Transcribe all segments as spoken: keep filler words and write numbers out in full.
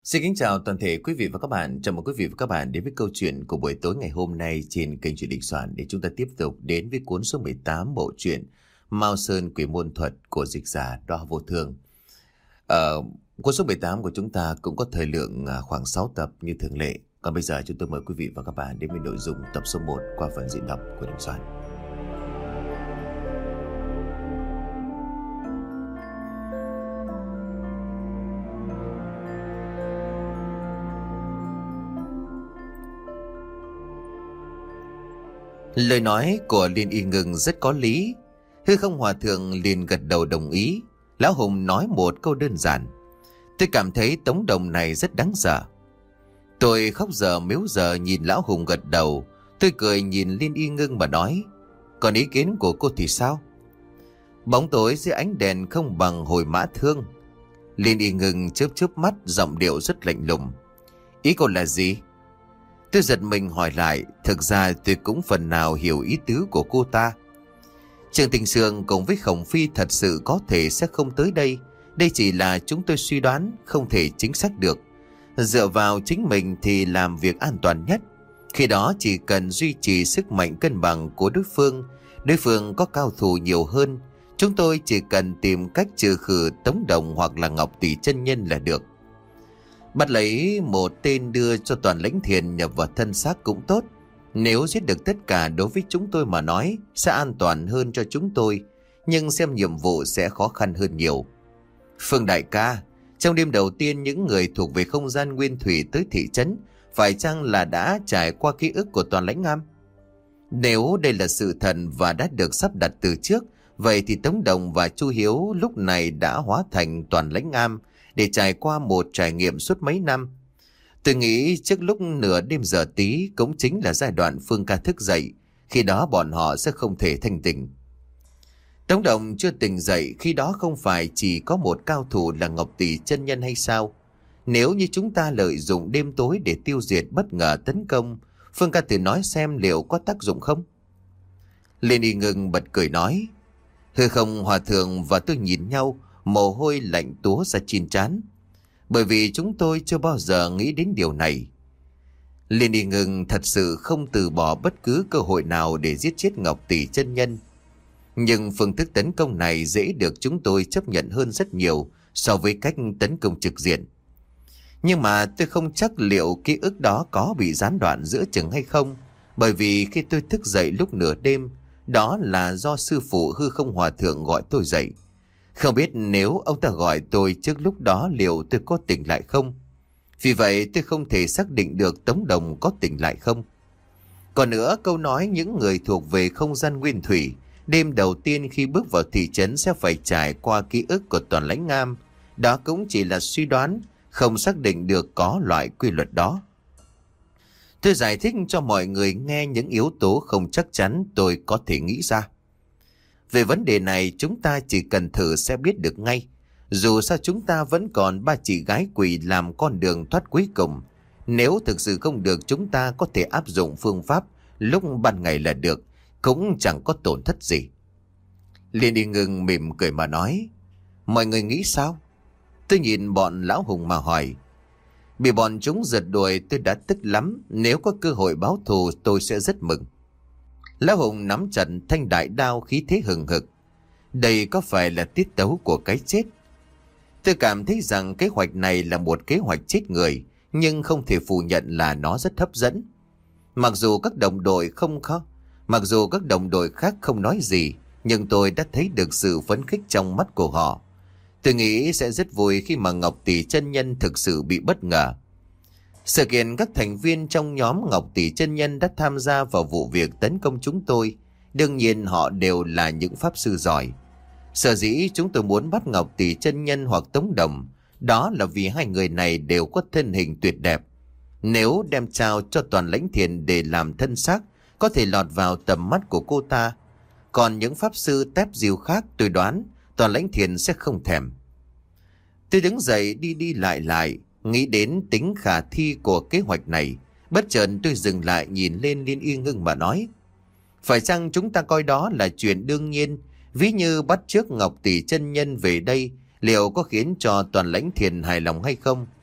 Xin kính chào toàn thể quý vị và các bạn. Chào mừng quý vị và các bạn đến với câu chuyện của buổi tối ngày hôm nay trên kênh Truyện Đình Soạn để chúng ta tiếp tục đến với cuốn số mười tám bộ truyện Mao Sơn Quỷ Môn Thuật của dịch giả Đoa Vô Thường. Ở cuốn số mười tám của chúng ta cũng có thời lượng khoảng sáu tập như thường lệ. Còn bây giờ chúng tôi mời quý vị và các bạn đến với nội dung tập số một qua phần diễn đọc của Đình Soạn. Lời nói của Liên Y Ngưng rất có lý. Hư Không Hòa Thượng liền gật đầu đồng ý. Lão Hùng nói một câu đơn giản: tôi cảm thấy tống đồng này rất đáng sợ. Tôi khóc giờ mếu giờ nhìn Lão Hùng gật đầu. Tôi cười nhìn Liên Y Ngưng mà nói: còn ý kiến của cô thì sao? Bóng tối dưới ánh đèn không bằng hồi mã thương. Liên Y Ngưng chớp chớp mắt, giọng điệu rất lạnh lùng. Ý cô là gì? Tôi giật mình hỏi lại. Thực ra tôi cũng phần nào hiểu ý tứ của cô ta. Trường Tình Sương cùng với Khổng Phi thật sự có thể sẽ không tới đây. Đây chỉ là chúng tôi suy đoán, không thể chính xác được. Dựa vào chính mình thì làm việc an toàn nhất. Khi đó chỉ cần duy trì sức mạnh cân bằng của đối phương. Đối phương có cao thủ nhiều hơn. Chúng tôi chỉ cần tìm cách trừ khử Tống Đồng hoặc là Ngọc Tỷ chân nhân là được. Bắt lấy một tên đưa cho Toàn Lãnh Thiền nhập vào thân xác cũng tốt. Nếu giết được tất cả đối với chúng tôi mà nói sẽ an toàn hơn cho chúng tôi. Nhưng xem nhiệm vụ sẽ khó khăn hơn nhiều. Phương đại ca, trong đêm đầu tiên những người thuộc về không gian nguyên thủy tới thị trấn phải chăng là đã trải qua ký ức của Toàn Lãnh Am? Nếu đây là sự thật và đã được sắp đặt từ trước, vậy thì Tống Đồng và Chu Hiếu lúc này đã hóa thành Toàn Lãnh Am để trải qua một trải nghiệm suốt mấy năm. Tôi nghĩ trước lúc nửa đêm giờ tí cũng chính là giai đoạn Phương ca thức dậy. Khi đó bọn họ sẽ không thể thanh tỉnh. Tống Đồng chưa tỉnh dậy khi đó không phải chỉ có một cao thủ là Ngọc Tỷ chân nhân hay sao? Nếu như chúng ta lợi dụng đêm tối để tiêu diệt bất ngờ tấn công, Phương ca thử nói xem liệu có tác dụng không? Liên Y Ngưng bật cười nói. Hư Không Hòa Thượng và tôi nhìn nhau, mồ hôi lạnh túa ra trên trán. Bởi vì chúng tôi chưa bao giờ nghĩ đến điều này. Liên Y Ngưng thật sự không từ bỏ bất cứ cơ hội nào để giết chết Ngọc Tỷ chân nhân. Nhưng phương thức tấn công này dễ được chúng tôi chấp nhận hơn rất nhiều so với cách tấn công trực diện. Nhưng mà tôi không chắc liệu ký ức đó có bị gián đoạn giữa chừng hay không. Bởi vì khi tôi thức dậy lúc nửa đêm, đó là do sư phụ Hư Không Hòa Thượng gọi tôi dậy. Không biết nếu ông ta gọi tôi trước lúc đó liệu tôi có tỉnh lại không? Vì vậy tôi không thể xác định được Tống Đồng có tỉnh lại không. Còn nữa, câu nói những người thuộc về không gian nguyên thủy đêm đầu tiên khi bước vào thị trấn sẽ phải trải qua ký ức của Toàn Lãnh Am, đó cũng chỉ là suy đoán, không xác định được có loại quy luật đó. Tôi giải thích cho mọi người nghe những yếu tố không chắc chắn tôi có thể nghĩ ra. Về vấn đề này chúng ta chỉ cần thử sẽ biết được ngay. Dù sao chúng ta vẫn còn ba chị gái quỷ làm con đường thoát cuối cùng. Nếu thực sự không được, chúng ta có thể áp dụng phương pháp lúc ban ngày là được, cũng chẳng có tổn thất gì. Liên Y Ngưng mỉm cười mà nói. Mọi người nghĩ sao? Tôi nhìn bọn Lão Hùng mà hỏi. Bị bọn chúng giật đuổi tôi đã tức lắm. Nếu có cơ hội báo thù tôi sẽ rất mừng. Lão Hùng nắm chặt thanh đại đao, khí thế hừng hực. Đây có phải là tiết tấu của cái chết? Tôi cảm thấy rằng kế hoạch này là một kế hoạch chết người, nhưng không thể phủ nhận là nó rất hấp dẫn. Mặc dù các đồng đội không khó, mặc dù các đồng đội khác không nói gì, nhưng tôi đã thấy được sự phấn khích trong mắt của họ. Tôi nghĩ sẽ rất vui khi mà Ngọc Tỷ chân nhân thực sự bị bất ngờ. Sự kiện các thành viên trong nhóm Ngọc Tỷ chân nhân đã tham gia vào vụ việc tấn công chúng tôi. Đương nhiên họ đều là những pháp sư giỏi. Sở dĩ chúng tôi muốn bắt Ngọc Tỷ chân nhân hoặc Tống Đồng, đó là vì hai người này đều có thân hình tuyệt đẹp. Nếu đem trao cho Toàn Lãnh Thiền để làm thân xác, có thể lọt vào tầm mắt của cô ta. Còn những pháp sư tép diêu khác tôi đoán Toàn Lãnh Thiền sẽ không thèm. Tôi đứng dậy đi đi lại lại, nghĩ đến tính khả thi của kế hoạch này. Bất chợt tôi dừng lại nhìn lên Liên Y Ngưng mà nói. Phải chăng chúng ta coi đó là chuyện đương nhiên? Ví như bắt chước Ngọc Tỷ chân nhân về đây, liệu có khiến cho Toàn Lãnh Thiền hài lòng hay không?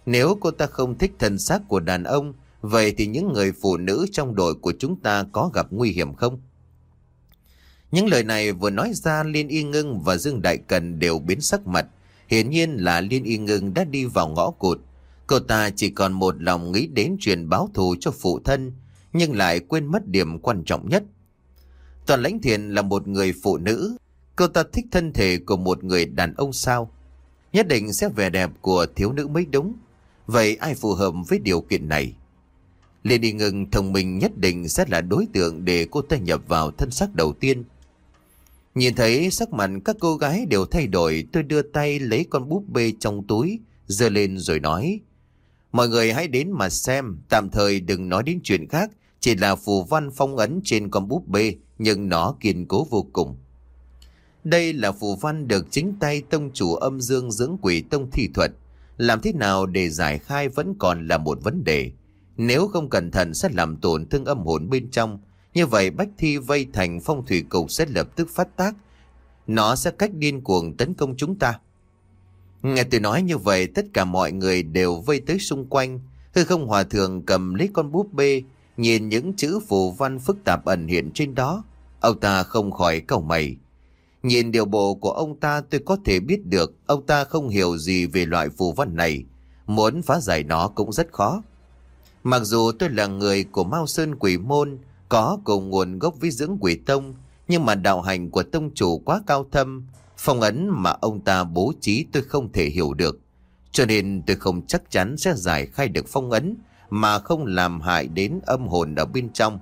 Nếu cô ta không thích thân xác của đàn ông, vậy thì những người phụ nữ trong đội của chúng ta có gặp nguy hiểm không? Những lời này vừa nói ra, Liên Y Ngưng và Dương Đại Cần đều biến sắc mặt. Hiển nhiên là Liên Y Ngưng đã đi vào ngõ cụt. Cô ta chỉ còn một lòng nghĩ đến chuyện báo thù cho phụ thân, nhưng lại quên mất điểm quan trọng nhất. Toàn Lãnh Thiền là một người phụ nữ. Cô ta thích thân thể của một người đàn ông sao? Nhất định sẽ vẻ đẹp của thiếu nữ mới đúng. Vậy ai phù hợp với điều kiện này? Liên Y Ngưng thông minh, nhất định sẽ là đối tượng để cô ta nhập vào thân xác đầu tiên. Nhìn thấy sắc mặt các cô gái đều thay đổi, tôi đưa tay lấy con búp bê trong túi, giơ lên rồi nói: mọi người hãy đến mà xem, tạm thời đừng nói đến chuyện khác, chỉ là phù văn phong ấn trên con búp bê, nhưng nó kiên cố vô cùng. Đây là phù văn được chính tay tông chủ Âm Dương Dưỡng Quỷ Tông thi thuật. Làm thế nào để giải khai vẫn còn là một vấn đề. Nếu không cẩn thận sẽ làm tổn thương âm hồn bên trong. Như vậy bách thi vây thành phong thủy cục sẽ lập tức phát tác. Nó sẽ cách điên cuồng tấn công chúng ta. Nghe tôi nói như vậy, tất cả mọi người đều vây tới xung quanh. Hư Không Hòa Thượng cầm lấy con búp bê, nhìn những chữ phù văn phức tạp ẩn hiện trên đó. Ông ta không khỏi cau mày. Nhìn điều bộ của ông ta, tôi có thể biết được ông ta không hiểu gì về loại phù văn này. Muốn phá giải nó cũng rất khó. Mặc dù tôi là người của Mao Sơn Quỷ Môn, có cùng nguồn gốc với Dưỡng Quỷ Tông, nhưng mà đạo hành của tông chủ quá cao thâm, phong ấn mà ông ta bố trí tôi không thể hiểu được. Cho nên tôi không chắc chắn sẽ giải khai được phong ấn mà không làm hại đến âm hồn ở bên trong.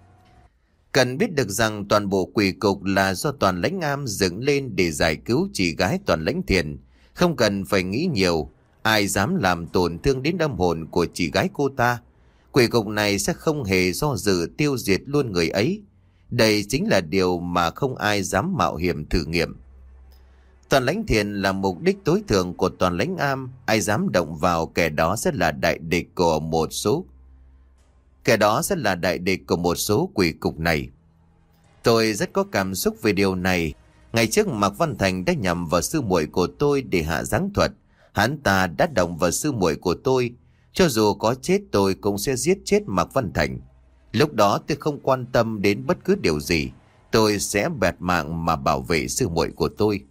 Cần biết được rằng toàn bộ quỷ cục là do Toàn Lãnh Am dựng lên để giải cứu chị gái Toàn Lãnh Thiền. Không cần phải nghĩ nhiều, ai dám làm tổn thương đến âm hồn của chị gái cô ta, quỷ cục này sẽ không hề do dự tiêu diệt luôn người ấy. Đây chính là điều mà không ai dám mạo hiểm thử nghiệm. Toàn Lãnh Thiền là mục đích tối thượng của Toàn Lãnh Am, ai dám động vào kẻ đó sẽ là đại địch của một số kẻ đó sẽ là đại địch của một số quỷ cục này. Tôi rất có cảm xúc về điều này. Ngày trước Mạc Văn Thành đã nhằm vào sư muội của tôi để hạ giáng thuật. Hắn ta đã động vào sư muội của tôi. Cho dù có chết tôi cũng sẽ giết chết Mạc Văn Thành. Lúc đó tôi không quan tâm đến bất cứ điều gì. Tôi sẽ bẹt mạng mà bảo vệ sư muội của tôi.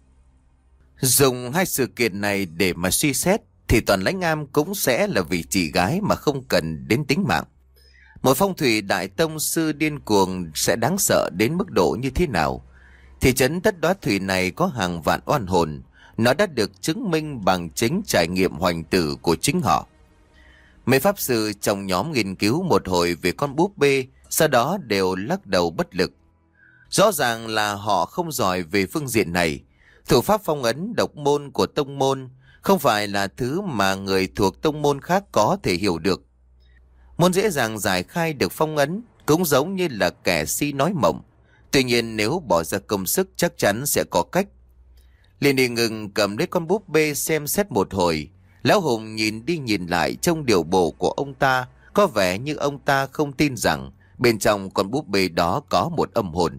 Dùng hai sự kiện này để mà suy xét thì Toàn Lãnh Am cũng sẽ là vì chị gái mà không cần đến tính mạng. Một phong thủy đại tông sư điên cuồng sẽ đáng sợ đến mức độ như thế nào? Thị trấn Tất Đóa Thủy này có hàng vạn oan hồn. Nó đã được chứng minh bằng chính trải nghiệm hoành tử của chính họ. Mấy pháp sư trong nhóm nghiên cứu một hồi về con búp bê, sau đó đều lắc đầu bất lực. Rõ ràng là họ không giỏi về phương diện này. Thủ pháp phong ấn độc môn của tông môn không phải là thứ mà người thuộc tông môn khác có thể hiểu được. Muốn dễ dàng giải khai được phong ấn cũng giống như là kẻ si nói mộng. Tuy nhiên nếu bỏ ra công sức chắc chắn sẽ có cách. Liên Y Ngưng cầm lấy con búp bê xem xét một hồi. Lão Hùng nhìn đi nhìn lại trong điều bộ của ông ta, có vẻ như ông ta không tin rằng bên trong con búp bê đó có một âm hồn.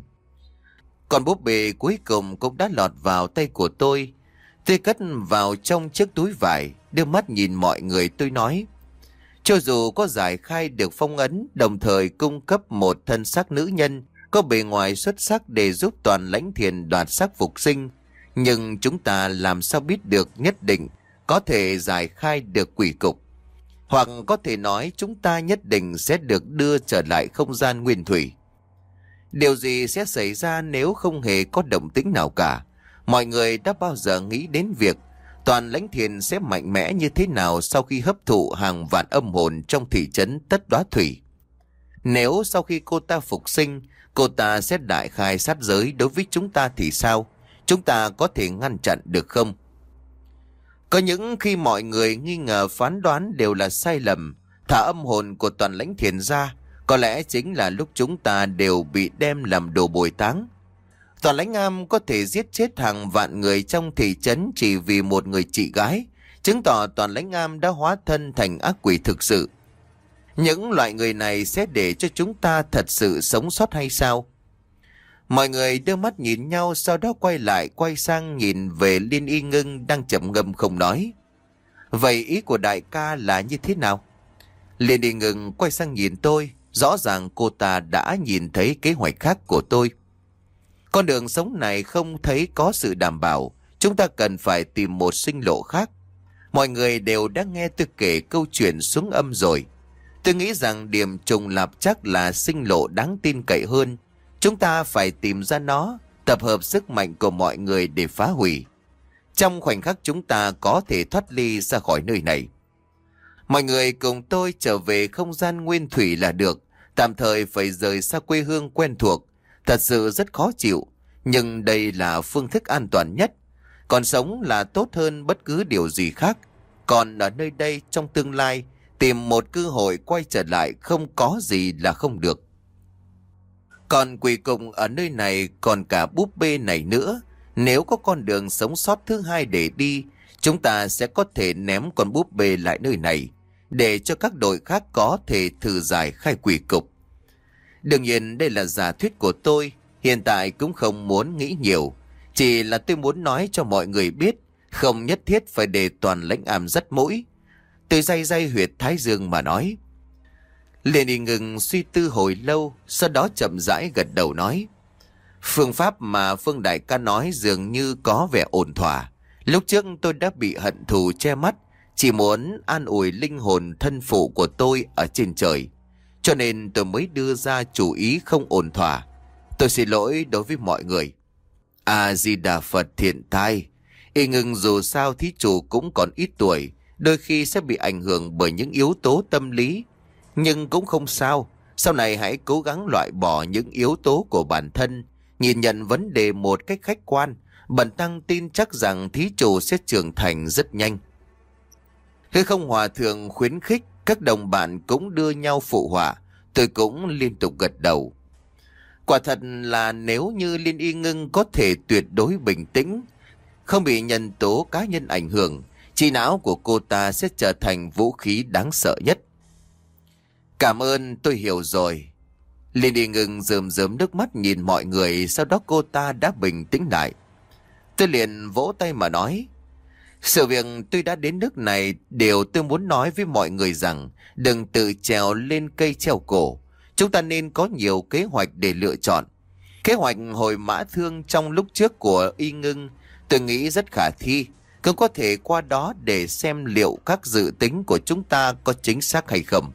Con búp bê cuối cùng cũng đã lọt vào tay của tôi. Tôi cất vào trong chiếc túi vải, đưa mắt nhìn mọi người tôi nói: cho dù có giải khai được phong ấn, đồng thời cung cấp một thân xác nữ nhân có bề ngoài xuất sắc để giúp Toàn Lãnh Thiền đoạt xác phục sinh, nhưng chúng ta làm sao biết được nhất định có thể giải khai được quỷ cục? Hoặc có thể nói chúng ta nhất định sẽ được đưa trở lại không gian nguyên thủy. Điều gì sẽ xảy ra nếu không hề có động tĩnh nào cả? Mọi người đã bao giờ nghĩ đến việc Toàn Lãnh Thiền sẽ mạnh mẽ như thế nào sau khi hấp thụ hàng vạn âm hồn trong thị trấn Tất Đóa Thủy? Nếu sau khi cô ta phục sinh, cô ta sẽ đại khai sát giới đối với chúng ta thì sao? Chúng ta có thể ngăn chặn được không? Có những khi mọi người nghi ngờ phán đoán đều là sai lầm, thả âm hồn của Toàn Lãnh Thiền ra, có lẽ chính là lúc chúng ta đều bị đem làm đồ bồi táng. Toàn Lãnh Am có thể giết chết hàng vạn người trong thị trấn chỉ vì một người chị gái, chứng tỏ Toàn Lãnh Am đã hóa thân thành ác quỷ thực sự. Những loại người này sẽ để cho chúng ta thật sự sống sót hay sao? Mọi người đưa mắt nhìn nhau, sau đó quay lại quay sang nhìn về Liên Y Ngưng đang chậm ngâm không nói. Vậy ý của đại ca là như thế nào? Liền đi ngừng quay sang nhìn tôi. Rõ ràng cô ta đã nhìn thấy kế hoạch khác của tôi. Con đường sống này không thấy có sự đảm bảo. Chúng ta cần phải tìm một sinh lộ khác. Mọi người đều đã nghe tôi kể câu chuyện xuống âm rồi. Tôi nghĩ rằng điểm trùng lặp chắc là sinh lộ đáng tin cậy hơn. Chúng ta phải tìm ra nó, tập hợp sức mạnh của mọi người để phá hủy. Trong khoảnh khắc chúng ta có thể thoát ly ra khỏi nơi này. Mọi người cùng tôi trở về không gian nguyên thủy là được. Tạm thời phải rời xa quê hương quen thuộc. Thật sự rất khó chịu. Nhưng đây là phương thức an toàn nhất. Còn sống là tốt hơn bất cứ điều gì khác. Còn ở nơi đây trong tương lai, tìm một cơ hội quay trở lại không có gì là không được. Còn quỷ cùng ở nơi này còn cả búp bê này nữa. Nếu có con đường sống sót thứ hai để đi, chúng ta sẽ có thể ném con búp bê lại nơi này, để cho các đội khác có thể thử giải khai quỷ cục. Đương nhiên đây là giả thuyết của tôi, hiện tại cũng không muốn nghĩ nhiều. Chỉ là tôi muốn nói cho mọi người biết, không nhất thiết phải để toàn lãnh ám dắt mũi. Tôi day day huyệt thái dương mà nói. Liền đi ngừng suy tư hồi lâu, sau đó chậm rãi gật đầu nói. Phương pháp mà Phương đại ca nói dường như có vẻ ổn thỏa. Lúc trước tôi đã bị hận thù che mắt, chỉ muốn an ủi linh hồn thân phụ của tôi ở trên trời. Cho nên tôi mới đưa ra chủ ý không ổn thỏa. Tôi xin lỗi đối với mọi người. A-di-đà Phật thiện thai. Y ngừng dù sao thí chủ cũng còn ít tuổi, đôi khi sẽ bị ảnh hưởng bởi những yếu tố tâm lý. Nhưng cũng không sao, sau này hãy cố gắng loại bỏ những yếu tố của bản thân, nhìn nhận vấn đề một cách khách quan. Bần tăng tin chắc rằng thí chủ sẽ trưởng thành rất nhanh. Hư Không Hòa thượng khuyến khích, các đồng bạn cũng đưa nhau phụ họa. Tôi cũng liên tục gật đầu. Quả thật là nếu như Liên Y Ngưng có thể tuyệt đối bình tĩnh, không bị nhân tố cá nhân ảnh hưởng, trí não của cô ta sẽ trở thành vũ khí đáng sợ nhất. Cảm ơn, tôi hiểu rồi. Liên Y Ngưng rơm rớm nước mắt nhìn mọi người, sau đó cô ta đã bình tĩnh lại. Tôi liền vỗ tay mà nói. Sự việc tôi đã đến nước này, điều tôi muốn nói với mọi người rằng đừng tự trèo lên cây treo cổ. Chúng ta nên có nhiều kế hoạch để lựa chọn. Kế hoạch hồi mã thương trong lúc trước của Y Ngưng tôi nghĩ rất khả thi. Cứ có thể qua đó để xem liệu các dự tính của chúng ta có chính xác hay không.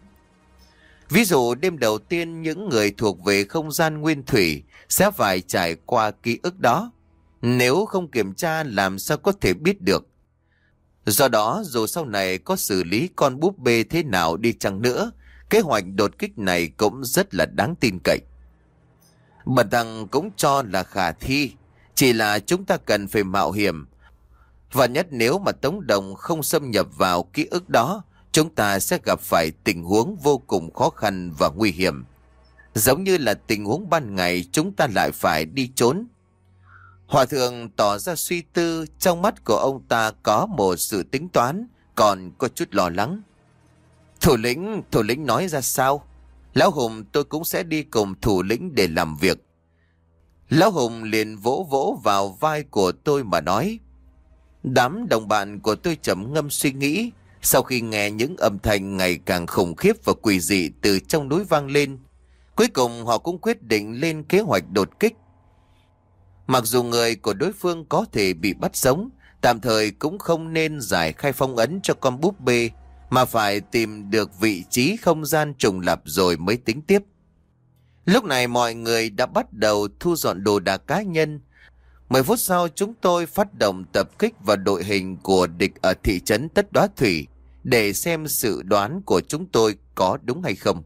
Ví dụ đêm đầu tiên những người thuộc về không gian nguyên thủy sẽ phải trải qua ký ức đó. Nếu không kiểm tra làm sao có thể biết được. Do đó dù sau này có xử lý con búp bê thế nào đi chăng nữa, kế hoạch đột kích này cũng rất là đáng tin cậy. Bần tăng cũng cho là khả thi, chỉ là chúng ta cần phải mạo hiểm. Và nhất nếu mà Tống Đồng không xâm nhập vào ký ức đó, chúng ta sẽ gặp phải tình huống vô cùng khó khăn và nguy hiểm. Giống như là tình huống ban ngày chúng ta lại phải đi trốn. Hòa thượng tỏ ra suy tư, trong mắt của ông ta có một sự tính toán, còn có chút lo lắng. Thủ lĩnh, thủ lĩnh nói ra sao? Lão Hùng tôi cũng sẽ đi cùng thủ lĩnh để làm việc. Lão Hùng liền vỗ vỗ vào vai của tôi mà nói. Đám đồng bạn của tôi trầm ngâm suy nghĩ, sau khi nghe những âm thanh ngày càng khủng khiếp và quỷ dị từ trong núi vang lên. Cuối cùng họ cũng quyết định lên kế hoạch đột kích. Mặc dù người của đối phương có thể bị bắt sống, tạm thời cũng không nên giải khai phong ấn cho con búp bê, mà phải tìm được vị trí không gian trùng lập rồi mới tính tiếp. Lúc này mọi người đã bắt đầu thu dọn đồ đạc cá nhân. Mười phút sau chúng tôi phát động tập kích vào đội hình của địch ở thị trấn Tất Đóa Thủy để xem sự đoán của chúng tôi có đúng hay không.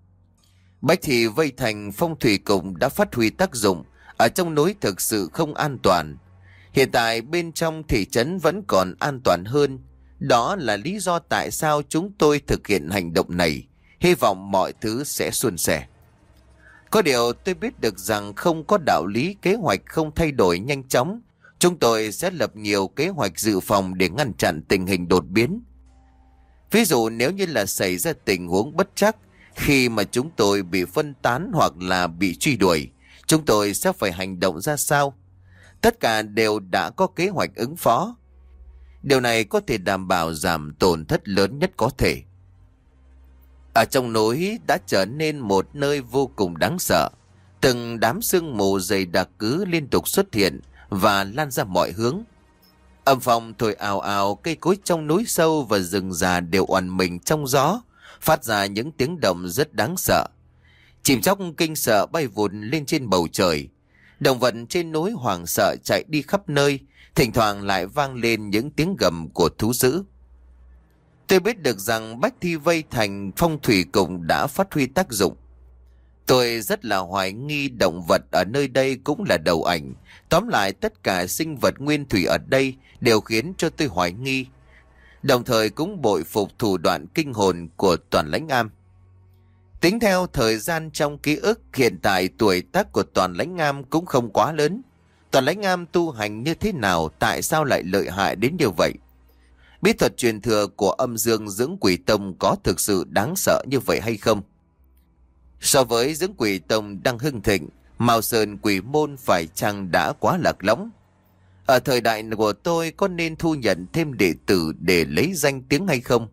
Bách Thị vây thành phong thủy cùng đã phát huy tác dụng. Ở trong núi thực sự không an toàn. Hiện tại bên trong thị trấn vẫn còn an toàn hơn. Đó là lý do tại sao chúng tôi thực hiện hành động này. Hy vọng mọi thứ sẽ suôn sẻ. Có điều tôi biết được rằng không có đạo lý kế hoạch không thay đổi nhanh chóng. Chúng tôi sẽ lập nhiều kế hoạch dự phòng để ngăn chặn tình hình đột biến. Ví dụ nếu như là xảy ra tình huống bất trắc, khi mà chúng tôi bị phân tán hoặc là bị truy đuổi, chúng tôi sẽ phải hành động ra sao? Tất cả đều đã có kế hoạch ứng phó. Điều này có thể đảm bảo giảm tổn thất lớn nhất có thể. Ở trong núi đã trở nên một nơi vô cùng đáng sợ. Từng đám sương mù dày đặc cứ liên tục xuất hiện và lan ra mọi hướng. Âm phong thổi ào ào, cây cối trong núi sâu và rừng già đều oằn mình trong gió, phát ra những tiếng động rất đáng sợ. Chim chóc kinh sợ bay vụt lên trên bầu trời. Động vật trên núi hoảng sợ chạy đi khắp nơi, thỉnh thoảng lại vang lên những tiếng gầm của thú dữ. Tôi biết được rằng bách thi vây thành phong thủy cùng đã phát huy tác dụng. Tôi rất là hoài nghi động vật ở nơi đây cũng là đầu ảnh. Tóm lại tất cả sinh vật nguyên thủy ở đây đều khiến cho tôi hoài nghi. Đồng thời cũng bội phục thủ đoạn kinh hồn của Toàn Lãnh Am. Tính theo thời gian trong ký ức, hiện tại tuổi tác của Toàn Lãnh Am cũng không quá lớn. Toàn Lãnh Am tu hành như thế nào, tại sao lại lợi hại đến như vậy? Bí thuật truyền thừa của Âm Dương Dưỡng Quỷ Tông có thực sự đáng sợ như vậy hay không? So với Dưỡng Quỷ Tông đang hưng thịnh, Mao Sơn Quỷ Môn phải chăng đã quá lạc lõng? Ở thời đại của tôi có nên thu nhận thêm đệ tử để lấy danh tiếng hay không?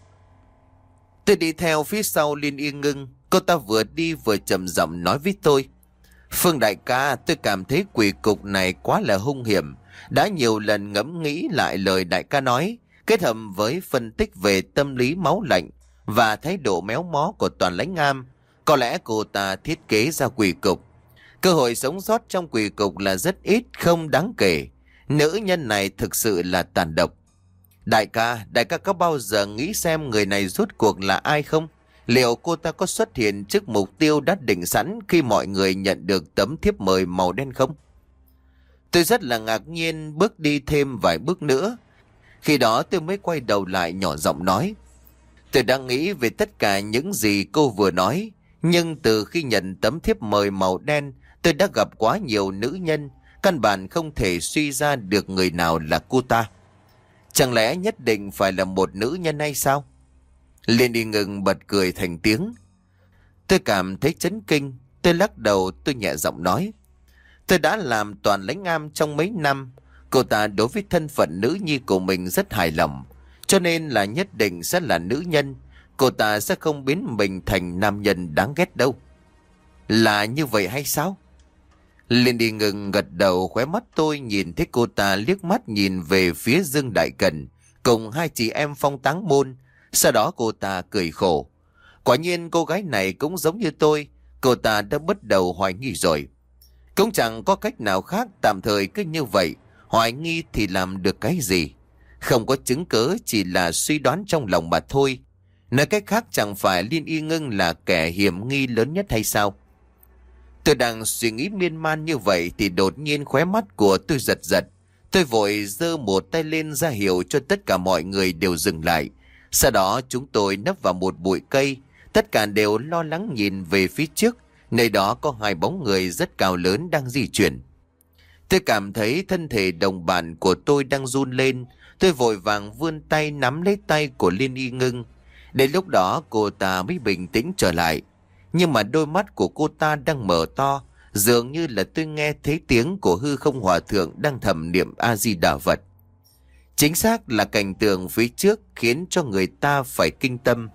Tôi đi theo phía sau Liên Y Ngưng, cô ta vừa đi vừa trầm giọng nói với tôi. Phương đại ca, tôi cảm thấy quỷ cục này quá là hung hiểm. Đã nhiều lần ngẫm nghĩ lại lời đại ca nói, kết hợp với phân tích về tâm lý máu lạnh và thái độ méo mó của Toàn Lãnh Am, có lẽ cô ta thiết kế ra quỷ cục. Cơ hội sống sót trong quỷ cục là rất ít, không đáng kể. Nữ nhân này thực sự là tàn độc. Đại ca, đại ca có bao giờ nghĩ xem người này rốt cuộc là ai không? Liệu cô ta có xuất hiện trước mục tiêu đã định sẵn khi mọi người nhận được tấm thiếp mời màu đen không? Tôi rất là ngạc nhiên, bước đi thêm vài bước nữa. Khi đó tôi mới quay đầu lại nhỏ giọng nói. Tôi đang nghĩ về tất cả những gì cô vừa nói. Nhưng từ khi nhận tấm thiếp mời màu đen, tôi đã gặp quá nhiều nữ nhân. Căn bản không thể suy ra được người nào là cô ta. Chẳng lẽ nhất định phải là một nữ nhân hay sao? Liên đi ngừng bật cười thành tiếng. Tôi cảm thấy chấn kinh. Tôi lắc đầu, tôi nhẹ giọng nói. Tôi đã làm Toàn Lãnh Am trong mấy năm. Cô ta đối với thân phận nữ nhi của mình rất hài lòng. Cho nên là nhất định sẽ là nữ nhân. Cô ta sẽ không biến mình thành nam nhân đáng ghét đâu. Là như vậy hay sao? Liên đi ngừng gật đầu, khóe mắt tôi nhìn thấy cô ta liếc mắt nhìn về phía Dương Đại Cần cùng hai chị em Phong Táng Môn. Sau đó cô ta cười khổ. Quả nhiên cô gái này cũng giống như tôi. Cô ta đã bắt đầu hoài nghi rồi. Cũng chẳng có cách nào khác, tạm thời cứ như vậy. Hoài nghi thì làm được cái gì? Không có chứng cớ, chỉ là suy đoán trong lòng mà thôi. Nói cách khác, chẳng phải Liên Y Ngưng là kẻ hiểm nghi lớn nhất hay sao? Tôi đang suy nghĩ miên man như vậy thì đột nhiên khóe mắt của tôi giật giật. Tôi vội giơ một tay lên ra hiệu cho tất cả mọi người đều dừng lại. Sau đó chúng tôi nấp vào một bụi cây. Tất cả đều lo lắng nhìn về phía trước. Nơi đó có hai bóng người rất cao lớn đang di chuyển. Tôi cảm thấy thân thể đồng bạn của tôi đang run lên. Tôi vội vàng vươn tay nắm lấy tay của Liên Y Ngưng. Đến lúc đó cô ta mới bình tĩnh trở lại. Nhưng mà đôi mắt của cô ta đang mở to, dường như là tôi nghe thấy tiếng của Hư Không Hòa Thượng đang thầm niệm A-di-đà Phật. Chính xác là cảnh tượng phía trước khiến cho người ta phải kinh tâm.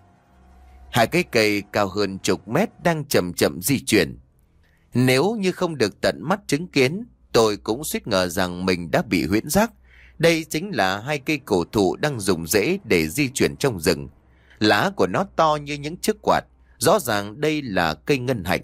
Hai cái cây cao hơn chục mét đang chậm chậm di chuyển. Nếu như không được tận mắt chứng kiến, tôi cũng suýt ngờ rằng mình đã bị huyễn giác. Đây chính là hai cây cổ thụ đang dùng rễ để di chuyển trong rừng. Lá của nó to như những chiếc quạt. Rõ ràng đây là cây ngân hạnh.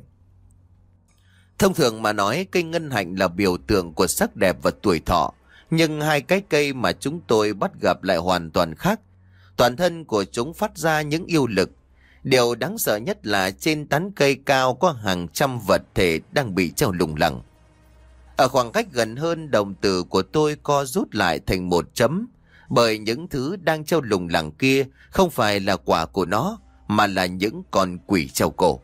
Thông thường mà nói, cây ngân hạnh là biểu tượng của sắc đẹp và tuổi thọ. Nhưng hai cái cây mà chúng tôi bắt gặp lại hoàn toàn khác. Toàn thân của chúng phát ra những yêu lực. Điều đáng sợ nhất là trên tán cây cao có hàng trăm vật thể đang bị treo lủng lẳng. Ở khoảng cách gần hơn, đồng tử của tôi co rút lại thành một chấm. Bởi những thứ đang treo lủng lẳng kia không phải là quả của nó, mà là những con quỷ treo cổ.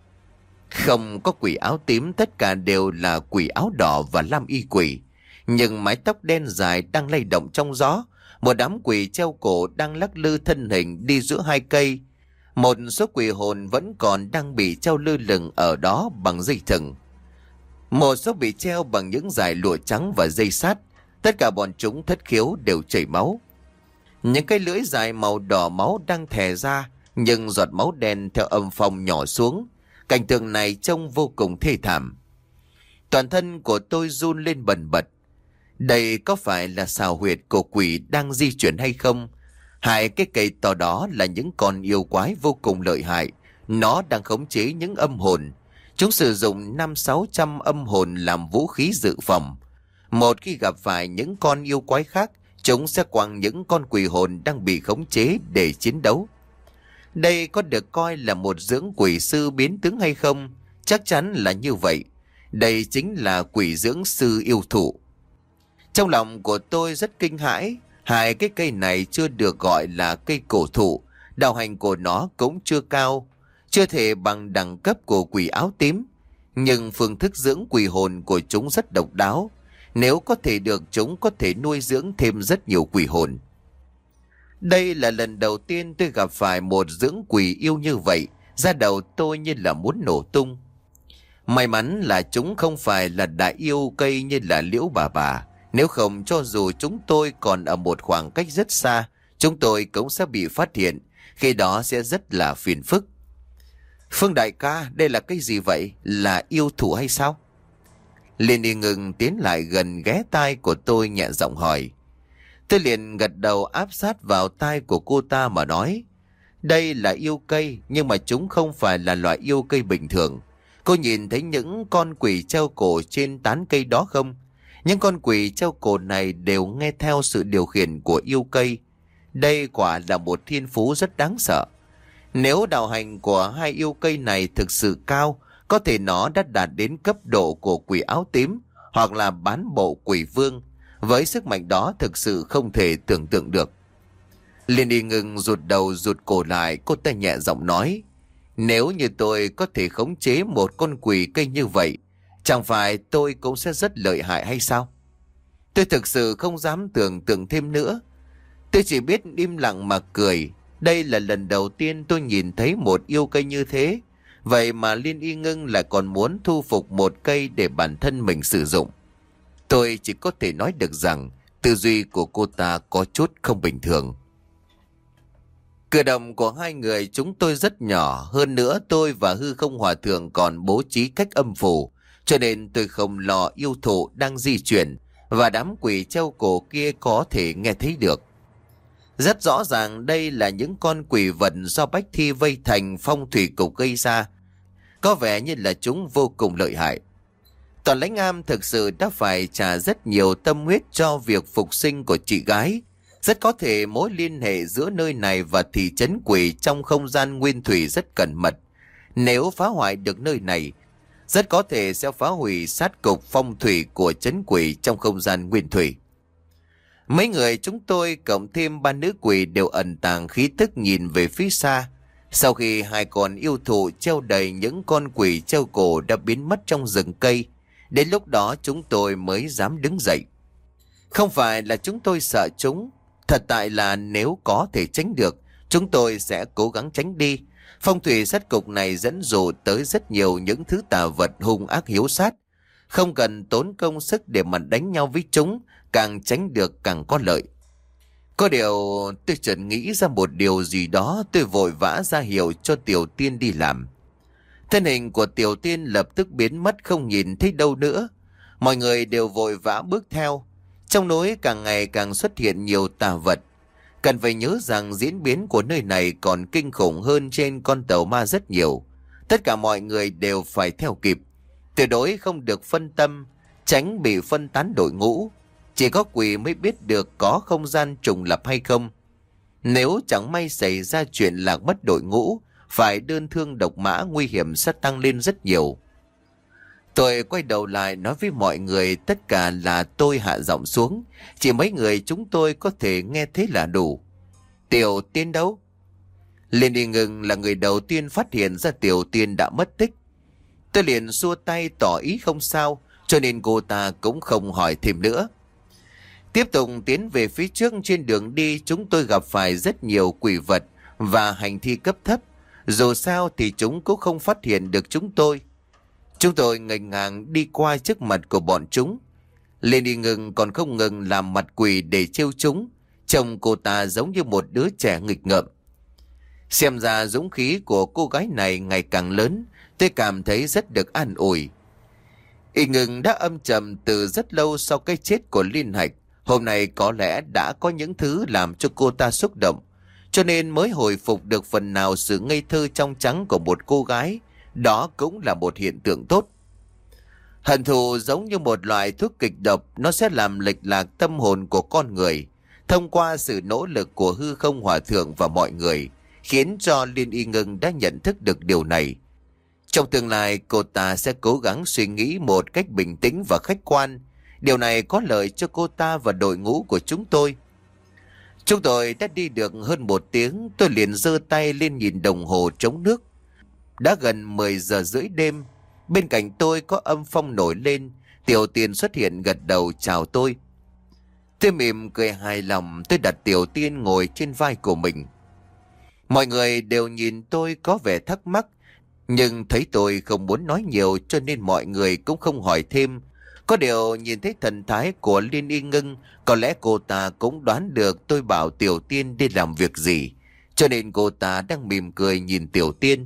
Không có quỷ áo tím, tất cả đều là quỷ áo đỏ và lam y quỷ. Nhưng mái tóc đen dài đang lay động trong gió. Một đám quỷ treo cổ đang lắc lư thân hình đi giữa hai cây. Một số quỷ hồn vẫn còn đang bị treo lơ lửng ở đó bằng dây thừng. Một số bị treo bằng những dải lụa trắng và dây sắt. Tất cả bọn chúng thất khiếu đều chảy máu. Những cái lưỡi dài màu đỏ máu đang thè ra, nhưng giọt máu đen theo âm phong nhỏ xuống. Cảnh tượng này trông vô cùng thê thảm. Toàn thân của tôi run lên bần bật. Đây có phải là xào huyệt của quỷ đang di chuyển hay không? Hai cái cây to đó là những con yêu quái vô cùng lợi hại. Nó đang khống chế những âm hồn. Chúng sử dụng năm sáu trăm âm hồn làm vũ khí dự phòng. Một khi gặp phải những con yêu quái khác, chúng sẽ quăng những con quỷ hồn đang bị khống chế để chiến đấu. Đây có được coi là một dưỡng quỷ sư biến tướng hay không? Chắc chắn là như vậy. Đây chính là quỷ dưỡng sư yêu thụ. Trong lòng của tôi rất kinh hãi. Hai cái cây này chưa được gọi là cây cổ thụ. Đạo hành của nó cũng chưa cao, chưa thể bằng đẳng cấp của quỷ áo tím. Nhưng phương thức dưỡng quỷ hồn của chúng rất độc đáo. Nếu có thể được, chúng có thể nuôi dưỡng thêm rất nhiều quỷ hồn. Đây là lần đầu tiên tôi gặp phải một dưỡng quỷ yêu như vậy. Da đầu tôi như là muốn nổ tung. May mắn là chúng không phải là đại yêu cây như là liễu bà bà. Nếu không, cho dù chúng tôi còn ở một khoảng cách rất xa, chúng tôi cũng sẽ bị phát hiện. Khi đó sẽ rất là phiền phức. Phương đại ca, đây là cái gì vậy? Là yêu thú hay sao? Liên Y Ngưng tiến lại gần ghé tai của tôi nhẹ giọng hỏi. Tôi liền gật đầu áp sát vào tai của cô ta mà nói. Đây là yêu cây, nhưng mà chúng không phải là loại yêu cây bình thường. Cô nhìn thấy những con quỷ treo cổ trên tán cây đó không? Những con quỷ treo cổ này đều nghe theo sự điều khiển của yêu cây. Đây quả là một thiên phú rất đáng sợ. Nếu đạo hành của hai yêu cây này thực sự cao, có thể nó đã đạt đến cấp độ của quỷ áo tím hoặc là bán bộ quỷ vương. Với sức mạnh đó thực sự không thể tưởng tượng được. Liên Y Ngưng rụt đầu rụt cổ lại, cô ta nhẹ giọng nói. Nếu như tôi có thể khống chế một con quỷ cây như vậy, chẳng phải tôi cũng sẽ rất lợi hại hay sao? Tôi thực sự không dám tưởng tượng thêm nữa. Tôi chỉ biết im lặng mà cười. Đây là lần đầu tiên tôi nhìn thấy một yêu cây như thế. Vậy mà Liên Y Ngưng lại còn muốn thu phục một cây để bản thân mình sử dụng. Tôi chỉ có thể nói được rằng tư duy của cô ta có chút không bình thường. Cử động của hai người chúng tôi rất nhỏ. Hơn nữa tôi và Hư Không Hòa Thượng còn bố trí cách âm phủ, cho nên tôi không lo yêu thụ đang di chuyển và đám quỷ treo cổ kia có thể nghe thấy được. Rất rõ ràng đây là những con quỷ vật do Bách Thi vây thành phong thủy cục gây ra. Có vẻ như là chúng vô cùng lợi hại. Toàn Lãnh Am thực sự đã phải trả rất nhiều tâm huyết cho việc phục sinh của chị gái. Rất có thể mối liên hệ giữa nơi này và thị trấn quỷ trong không gian nguyên thủy rất cẩn mật. Nếu phá hoại được nơi này, rất có thể sẽ phá hủy sát cục phong thủy của trấn quỷ trong không gian nguyên thủy. Mấy người chúng tôi cộng thêm ba nữ quỷ đều ẩn tàng khí tức nhìn về phía xa. Sau khi hai con yêu thụ treo đầy những con quỷ treo cổ đã biến mất trong rừng cây, đến lúc đó chúng tôi mới dám đứng dậy. Không phải là chúng tôi sợ chúng, thật tại là nếu có thể tránh được, chúng tôi sẽ cố gắng tránh đi. Phong thủy sát cục này dẫn dụ tới rất nhiều những thứ tà vật hung ác hiếu sát. Không cần tốn công sức để mà đánh nhau với chúng, càng tránh được càng có lợi. Có điều tôi chợt nghĩ ra một điều gì đó, tôi vội vã ra hiệu cho Tiểu Tiên đi làm. Thân hình của Tiểu Tiên lập tức biến mất không nhìn thấy đâu nữa. Mọi người đều vội vã bước theo. Trong núi càng ngày càng xuất hiện nhiều tà vật. Cần phải nhớ rằng diễn biến của nơi này còn kinh khủng hơn trên con tàu ma rất nhiều. Tất cả mọi người đều phải theo kịp. Tuyệt đối không được phân tâm, tránh bị phân tán đội ngũ. Chỉ có quỷ mới biết được có không gian trùng lập hay không. Nếu chẳng may xảy ra chuyện lạc mất đội ngũ, phải đơn thương độc mã, nguy hiểm sẽ tăng lên rất nhiều. Tôi quay đầu lại nói với mọi người, tất cả là tôi hạ giọng xuống. Chỉ mấy người chúng tôi có thể nghe thế là đủ. Tiểu Tiên đâu? Liên Y Ngưng là người đầu tiên phát hiện ra Tiểu Tiên đã mất tích. Tôi liền xua tay tỏ ý không sao, cho nên cô ta cũng không hỏi thêm nữa. Tiếp tục tiến về phía trước, trên đường đi chúng tôi gặp phải rất nhiều quỷ vật và hành thi cấp thấp. Dù sao thì chúng cũng không phát hiện được chúng tôi. Chúng tôi ngây ngàng đi qua trước mặt của bọn chúng. Liên Y Ngưng còn không ngừng làm mặt quỷ để trêu chúng. Trông cô ta giống như một đứa trẻ nghịch ngợm. Xem ra dũng khí của cô gái này ngày càng lớn, tôi cảm thấy rất được an ủi. Y Ngưng đã âm trầm từ rất lâu sau cái chết của Liên Hạch. Hôm nay có lẽ đã có những thứ làm cho cô ta xúc động, cho nên mới hồi phục được phần nào sự ngây thơ trong trắng của một cô gái. Đó cũng là một hiện tượng tốt. Hận thù giống như một loại thuốc kịch độc, nó sẽ làm lệch lạc tâm hồn của con người. Thông qua sự nỗ lực của Hư Không Hòa Thượng và mọi người, khiến cho Liên Y Ngưng đã nhận thức được điều này. Trong tương lai, cô ta sẽ cố gắng suy nghĩ một cách bình tĩnh và khách quan. Điều này có lợi cho cô ta và đội ngũ của chúng tôi. Chúng tôi đã đi được hơn một tiếng, tôi liền giơ tay lên nhìn đồng hồ trống nước. Đã gần mười giờ rưỡi đêm, bên cạnh tôi có âm phong nổi lên, Tiểu Tiên xuất hiện gật đầu chào tôi. Tôi mỉm cười hài lòng, tôi đặt Tiểu Tiên ngồi trên vai của mình. Mọi người đều nhìn tôi có vẻ thắc mắc, nhưng thấy tôi không muốn nói nhiều cho nên mọi người cũng không hỏi thêm. Có điều nhìn thấy thần thái của Liên Y Ngưng, có lẽ cô ta cũng đoán được tôi bảo Tiểu Tiên đi làm việc gì, cho nên cô ta đang mỉm cười nhìn Tiểu Tiên.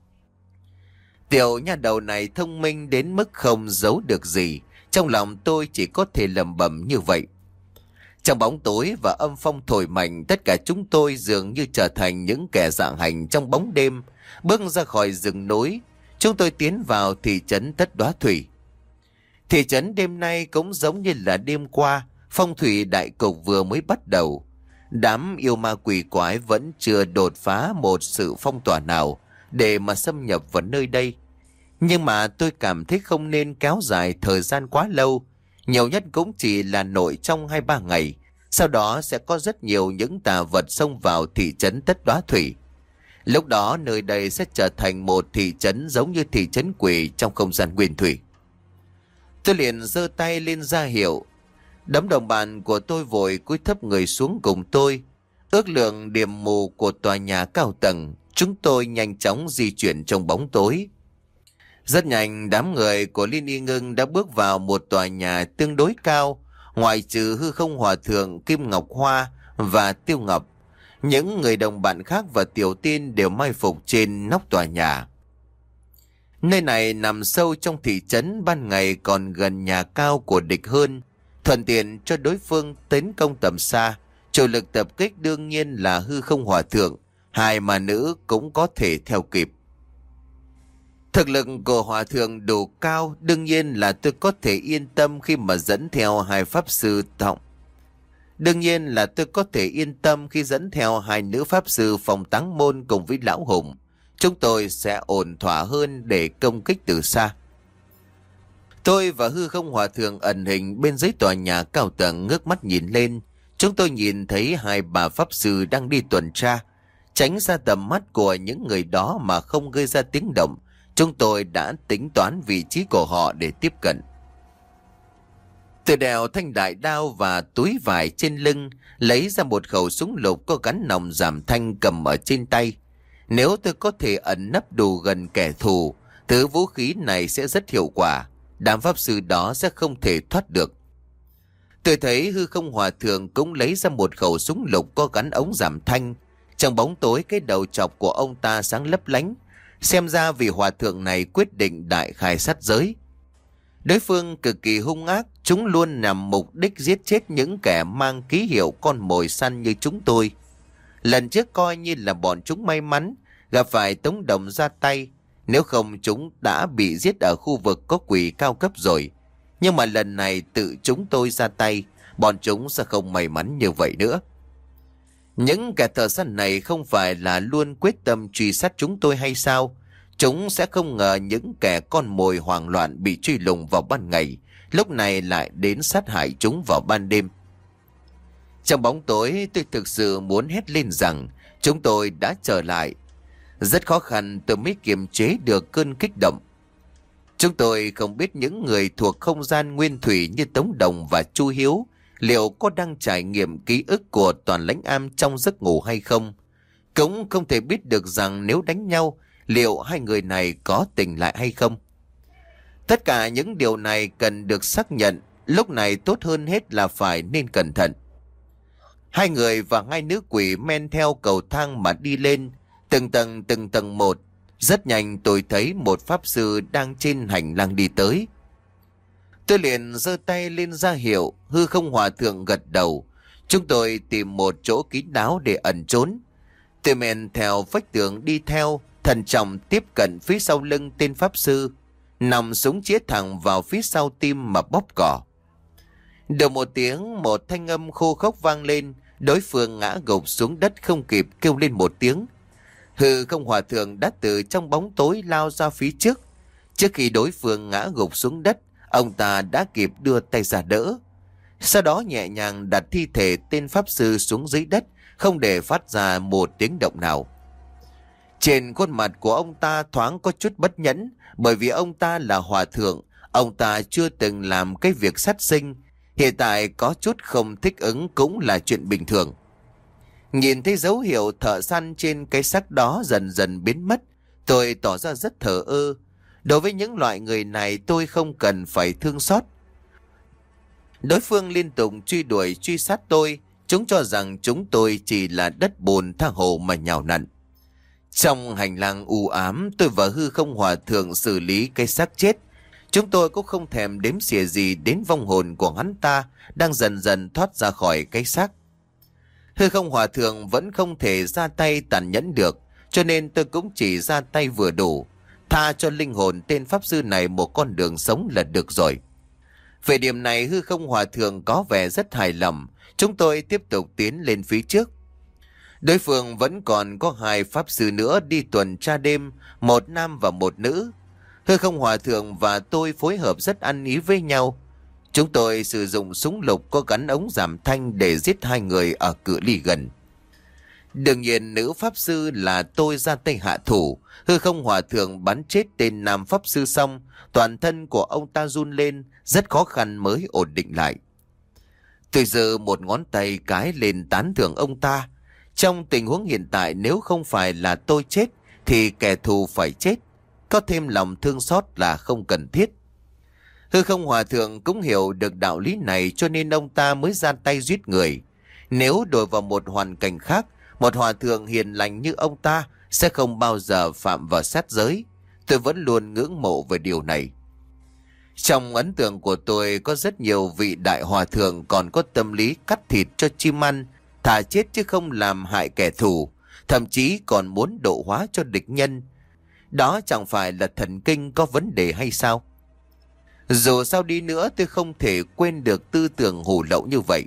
Tiểu nha đầu này thông minh đến mức không giấu được gì, trong lòng tôi chỉ có thể lẩm bẩm như vậy. Trong bóng tối và âm phong thổi mạnh, tất cả chúng tôi dường như trở thành những kẻ dạng hành trong bóng đêm, bước ra khỏi rừng núi. Chúng tôi tiến vào thị trấn Tất Đóa Thủy. Thị trấn đêm nay cũng giống như là đêm qua, phong thủy đại cục vừa mới bắt đầu. Đám yêu ma quỷ quái vẫn chưa đột phá một sự phong tỏa nào để mà xâm nhập vào nơi đây. Nhưng mà tôi cảm thấy không nên kéo dài thời gian quá lâu, nhiều nhất cũng chỉ là nội trong hai ba ngày. Sau đó sẽ có rất nhiều những tà vật xông vào thị trấn Tất Đóa Thủy. Lúc đó nơi đây sẽ trở thành một thị trấn giống như thị trấn quỷ trong không gian nguyên thủy. Tôi liền giơ tay lên ra hiệu. Đám đồng bạn của tôi vội cúi thấp người xuống cùng tôi. Ước lượng điểm mù của tòa nhà cao tầng, chúng tôi nhanh chóng di chuyển trong bóng tối. Rất nhanh, đám người của Liên Y Ngưng đã bước vào một tòa nhà tương đối cao. Ngoại trừ Hư Không Hòa Thượng, Kim Ngọc Hoa và Tiêu Ngọc, những người đồng bạn khác và Tiểu Tiên đều mai phục trên nóc tòa nhà. Nơi này nằm sâu trong thị trấn, ban ngày còn gần nhà cao của địch hơn, thuận tiện cho đối phương tấn công tầm xa. Chủ lực tập kích đương nhiên là Hư Không Hòa Thượng, hai mà nữ cũng có thể theo kịp. Thực lực của Hòa Thượng đủ cao, đương nhiên là tôi có thể yên tâm khi mà dẫn theo hai pháp sư Trọng. Đương nhiên là tôi có thể yên tâm khi dẫn theo hai nữ pháp sư Phòng Táng Môn cùng với Lão Hùng. Chúng tôi sẽ ổn thỏa hơn để công kích từ xa. Tôi và Hư Không Hòa Thượng ẩn hình bên dưới tòa nhà cao tầng, ngước mắt nhìn lên. Chúng tôi nhìn thấy hai bà pháp sư đang đi tuần tra. Tránh ra tầm mắt của những người đó mà không gây ra tiếng động, chúng tôi đã tính toán vị trí của họ để tiếp cận. Từ đèo thanh đại đao và túi vải trên lưng, lấy ra một khẩu súng lục có gắn nòng giảm thanh cầm ở trên tay. Nếu tôi có thể ẩn nấp đủ gần kẻ thù, thứ vũ khí này sẽ rất hiệu quả. Đám pháp sư đó sẽ không thể thoát được. Tôi thấy Hư Không Hòa Thượng cũng lấy ra một khẩu súng lục có gắn ống giảm thanh. Trong bóng tối, cái đầu chọc của ông ta sáng lấp lánh. Xem ra vị Hòa Thượng này quyết định đại khai sát giới. Đối phương cực kỳ hung ác, chúng luôn nhằm mục đích giết chết những kẻ mang ký hiệu con mồi săn như chúng tôi. Lần trước coi như là bọn chúng may mắn gặp phải Tống Đồng ra tay, nếu không chúng đã bị giết ở khu vực có quỷ cao cấp rồi. Nhưng mà lần này tự chúng tôi ra tay, bọn chúng sẽ không may mắn như vậy nữa. Những kẻ thợ săn này không phải là luôn quyết tâm truy sát chúng tôi hay sao? Chúng sẽ không ngờ những kẻ con mồi hoảng loạn bị truy lùng vào ban ngày, lúc này lại đến sát hại chúng vào ban đêm. Trong bóng tối, tôi thực sự muốn hét lên rằng chúng tôi đã trở lại. Rất khó khăn tôi mới kiềm chế được cơn kích động. Chúng tôi không biết những người thuộc không gian nguyên thủy như Tống Đồng và Chu Hiếu liệu có đang trải nghiệm ký ức của Toàn Lãnh Am trong giấc ngủ hay không. Cũng không thể biết được rằng nếu đánh nhau, liệu hai người này có tỉnh lại hay không. Tất cả những điều này cần được xác nhận lúc này tốt hơn hết là phải nên cẩn thận. Hai người và hai nữ quỷ men theo cầu thang mà đi lên, từng tầng từng tầng một. Rất nhanh tôi thấy một pháp sư đang trên hành lang đi tới. Tôi liền giơ tay lên ra hiệu, hư không hòa thượng gật đầu. Chúng tôi tìm một chỗ kín đáo để ẩn trốn. Tôi men theo vách tường đi theo, thận trọng tiếp cận phía sau lưng tên pháp sư, nằm súng chĩa thẳng vào phía sau tim mà bóp cỏ. Được một tiếng, một thanh âm khô khốc vang lên, đối phương ngã gục xuống đất không kịp kêu lên một tiếng. Hư không hòa thượng đã từ trong bóng tối lao ra phía trước. Trước khi đối phương ngã gục xuống đất, ông ta đã kịp đưa tay ra đỡ. Sau đó nhẹ nhàng đặt thi thể tên pháp sư xuống dưới đất, không để phát ra một tiếng động nào. Trên khuôn mặt của ông ta thoáng có chút bất nhẫn, bởi vì ông ta là hòa thượng, ông ta chưa từng làm cái việc sát sinh, hiện tại có chút không thích ứng cũng là chuyện bình thường. Nhìn thấy dấu hiệu thợ săn trên cái xác đó dần dần biến mất, tôi tỏ ra rất thờ ơ. Đối với những loại người này tôi không cần phải thương xót. Đối phương liên tục truy đuổi truy sát tôi, chúng cho rằng chúng tôi chỉ là đất bùn tha hồ mà nhào nặn. Trong hành lang u ám, tôi và hư không hòa thượng xử lý cái xác chết. Chúng tôi cũng không thèm đếm xỉa gì đến vong hồn của hắn ta đang dần dần thoát ra khỏi cái xác. Hư không hòa thượng vẫn không thể ra tay tàn nhẫn được, cho nên tôi cũng chỉ ra tay vừa đủ, tha cho linh hồn tên pháp sư này một con đường sống là được rồi. Về điểm này hư không hòa thượng có vẻ rất hài lòng. Chúng tôi tiếp tục tiến lên phía trước. Đối phương vẫn còn có hai pháp sư nữa đi tuần tra đêm, một nam và một nữ. Hư không hòa thượng và tôi phối hợp rất ăn ý với nhau. Chúng tôi sử dụng súng lục có gắn ống giảm thanh để giết hai người ở cự ly gần. Đương nhiên nữ pháp sư là tôi ra tay hạ thủ. Hư không hòa thượng bắn chết tên nam pháp sư xong, toàn thân của ông ta run lên, rất khó khăn mới ổn định lại. Tôi giơ một ngón tay cái lên tán thưởng ông ta. Trong tình huống hiện tại, nếu không phải là tôi chết thì kẻ thù phải chết. Có thêm lòng thương xót là không cần thiết. Hư không hòa thượng cũng hiểu được đạo lý này, cho nên ông ta mới ra tay giết người. Nếu đổi vào một hoàn cảnh khác, một hòa thượng hiền lành như ông ta sẽ không bao giờ phạm vào sát giới. Tôi vẫn luôn ngưỡng mộ về điều này. Trong ấn tượng của tôi có rất nhiều vị đại hòa thượng còn có tâm lý cắt thịt cho chim ăn, thà chết chứ không làm hại kẻ thù, thậm chí còn muốn độ hóa cho địch nhân. Đó chẳng phải là thần kinh có vấn đề hay sao? Dù sao đi nữa tôi không thể quên được tư tưởng hủ lậu như vậy.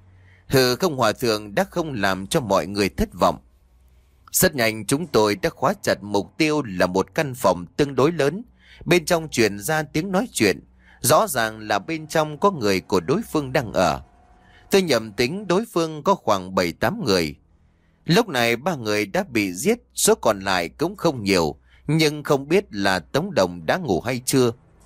Hư không hòa thượng đã không làm cho mọi người thất vọng. Rất nhanh chúng tôi đã khóa chặt mục tiêu là một căn phòng tương đối lớn. Bên trong truyền ra tiếng nói chuyện, rõ ràng là bên trong có người của đối phương đang ở. Tôi nhầm tính đối phương có khoảng bảy tám người. Lúc này ba người đã bị giết, số còn lại cũng không nhiều, nhưng không biết là Tống Đồng đã ngủ hay chưa.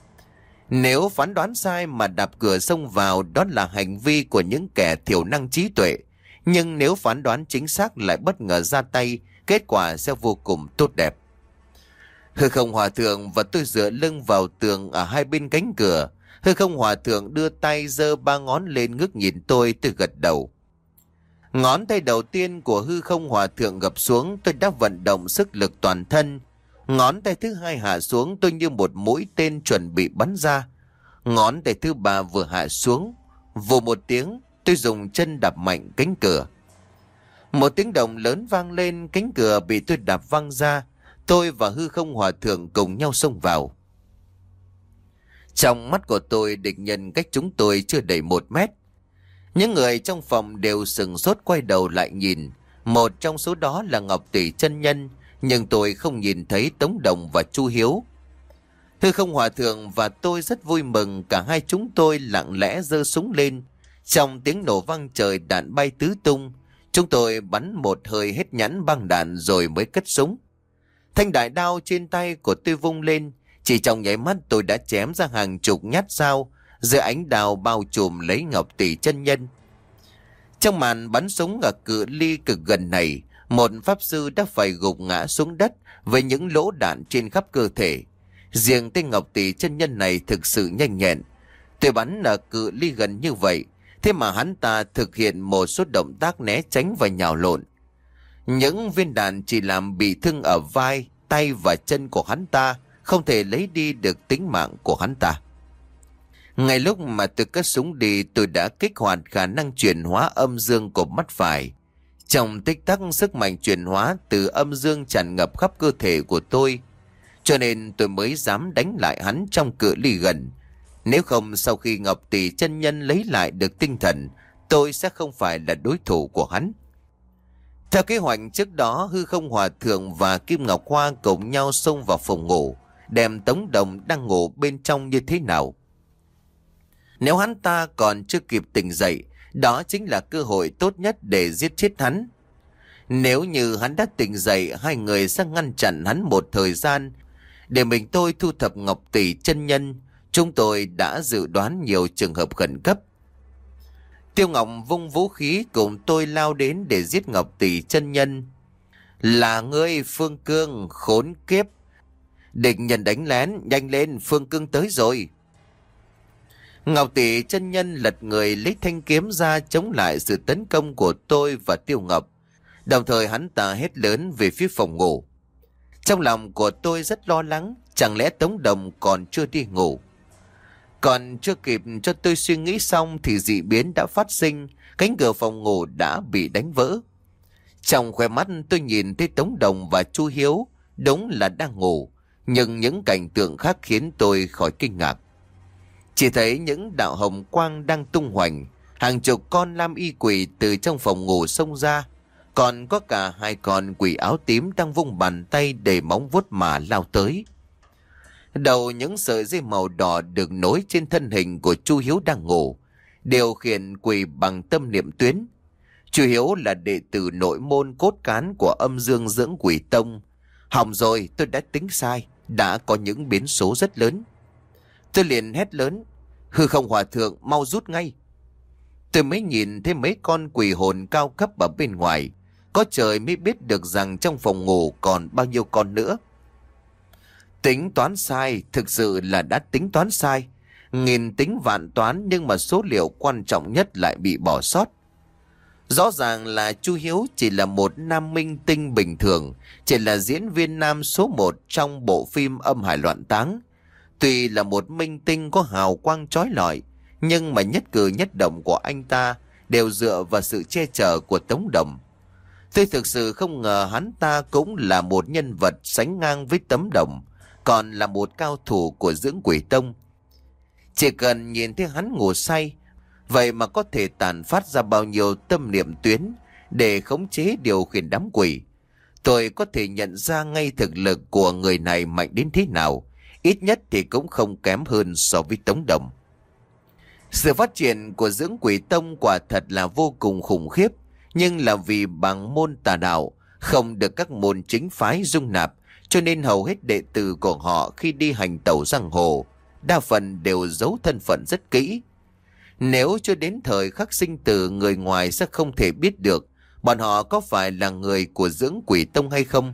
Nếu phán đoán sai mà đạp cửa xông vào, đó là hành vi của những kẻ thiểu năng trí tuệ. Nhưng nếu phán đoán chính xác lại bất ngờ ra tay, kết quả sẽ vô cùng tốt đẹp. Hư không hòa thượng và tôi dựa lưng vào tường ở hai bên cánh cửa. Hư không hòa thượng đưa tay giơ ba ngón lên ngước nhìn tôi, tôi gật đầu. Ngón tay đầu tiên của hư không hòa thượng gập xuống, tôi đã vận động sức lực toàn thân. Ngón tay thứ hai hạ xuống, tôi như một mũi tên chuẩn bị bắn ra. Ngón tay thứ ba vừa hạ xuống, vù một tiếng, tôi dùng chân đạp mạnh cánh cửa. Một tiếng động lớn vang lên, cánh cửa bị tôi đạp văng ra. Tôi và hư không hòa thượng cùng nhau xông vào. Trong mắt của tôi, địch nhân cách chúng tôi chưa đầy một mét. Những người trong phòng đều sừng sốt quay đầu lại nhìn. Một trong số đó là Ngọc Tỷ chân nhân, nhưng tôi không nhìn thấy Tống Đồng và Chu Hiếu. Hư không hòa thượng và tôi rất vui mừng, cả hai chúng tôi lặng lẽ giơ súng lên. Trong tiếng nổ vang trời, đạn bay tứ tung. Chúng tôi bắn một hơi hết nhãn băng đạn rồi mới cất súng. Thanh đại đao trên tay của tôi vung lên, chỉ trong nháy mắt tôi đã chém ra hàng chục nhát dao dưới ánh đao bao trùm lấy Ngọc Tỷ chân nhân. Trong màn bắn súng ở cự ly cực gần này, một pháp sư đã phải gục ngã xuống đất với những lỗ đạn trên khắp cơ thể. Riêng tên Ngọc Tỷ chân nhân này thực sự nhanh nhẹn. Tôi bắn ở cự ly gần như vậy, thế mà hắn ta thực hiện một số động tác né tránh và nhào lộn. Những viên đạn chỉ làm bị thương ở vai, tay và chân của hắn ta, không thể lấy đi được tính mạng của hắn ta. Ngay lúc mà tôi cất súng đi, tôi đã kích hoạt khả năng chuyển hóa âm dương của mắt phải. Trong tích tắc, sức mạnh chuyển hóa từ âm dương tràn ngập khắp cơ thể của tôi, cho nên tôi mới dám đánh lại hắn trong cự ly gần. Nếu không, sau khi Ngọc Tỷ chân nhân lấy lại được tinh thần, tôi sẽ không phải là đối thủ của hắn. Theo kế hoạch trước đó, Hư Không Hòa Thượng và Kim Ngọc Hoa cùng nhau xông vào phòng ngủ, đem Tống Đồng đang ngủ bên trong như thế nào. Nếu hắn ta còn chưa kịp tỉnh dậy, đó chính là cơ hội tốt nhất để giết chết hắn. Nếu như hắn đã tỉnh dậy, hai người sẽ ngăn chặn hắn một thời gian, để mình tôi thu thập Ngọc Tỷ chân nhân. Chúng tôi đã dự đoán nhiều trường hợp khẩn cấp. Tiêu Ngọc vung vũ khí cùng tôi lao đến để giết Ngọc Tỷ chân nhân. Là ngươi, Phương Cương, khốn kiếp! Địch nhân đánh lén, nhanh lên, Phương Cương tới rồi. Ngọc Tỷ chân nhân lật người lấy thanh kiếm ra chống lại sự tấn công của tôi và Tiêu Ngọc. Đồng thời hắn ta hét lớn về phía phòng ngủ. Trong lòng của tôi rất lo lắng, chẳng lẽ Tống Đồng còn chưa đi ngủ. Còn chưa kịp cho tôi suy nghĩ xong thì dị biến đã phát sinh, cánh cửa phòng ngủ đã bị đánh vỡ. Trong khóe mắt tôi nhìn thấy Tống Đồng và Chu Hiếu, đúng là đang ngủ, nhưng những cảnh tượng khác khiến tôi khỏi kinh ngạc. Chỉ thấy những đạo hồng quang đang tung hoành, hàng chục con lam y quỷ từ trong phòng ngủ xông ra, còn có cả hai con quỷ áo tím đang vung bàn tay để móng vuốt mà lao tới. Đầu những sợi dây màu đỏ được nối trên thân hình của Chu Hiếu đang ngủ, điều khiển quỷ bằng tâm niệm tuyến. Chu Hiếu là đệ tử nội môn cốt cán của Âm Dương Dưỡng Quỷ Tông. Hỏng rồi, tôi đã tính sai, đã có những biến số rất lớn. Tôi liền hét lớn, Hư Không Hòa Thượng mau rút ngay. Tôi mới nhìn thấy mấy con quỷ hồn cao cấp ở bên ngoài, có trời mới biết được rằng trong phòng ngủ còn bao nhiêu con nữa. Tính toán sai, thực sự là đã tính toán sai. Nghìn tính vạn toán nhưng mà số liệu quan trọng nhất lại bị bỏ sót. Rõ ràng là Chu Hiếu chỉ là một nam minh tinh bình thường, chỉ là diễn viên nam số một trong bộ phim Âm Hải Loạn Táng. Tuy là một minh tinh có hào quang chói lọi, nhưng mà nhất cử nhất động của anh ta đều dựa vào sự che chở của Tống Đồng. Tôi thực sự không ngờ hắn ta cũng là một nhân vật sánh ngang với Tống Đồng, còn là một cao thủ của Dưỡng Quỷ Tông. Chỉ cần nhìn thấy hắn ngủ say, vậy mà có thể tàn phát ra bao nhiêu tâm niệm tuyến để khống chế điều khiển đám quỷ. Tôi có thể nhận ra ngay thực lực của người này mạnh đến thế nào, ít nhất thì cũng không kém hơn so với Tống Đồng. Sự phát triển của Dưỡng Quỷ Tông quả thật là vô cùng khủng khiếp, nhưng là vì bằng môn tà đạo không được các môn chính phái dung nạp, cho nên hầu hết đệ tử của họ khi đi hành tẩu giang hồ, đa phần đều giấu thân phận rất kỹ. Nếu chưa đến thời khắc sinh tử, người ngoài sẽ không thể biết được bọn họ có phải là người của Dưỡng Quỷ Tông hay không.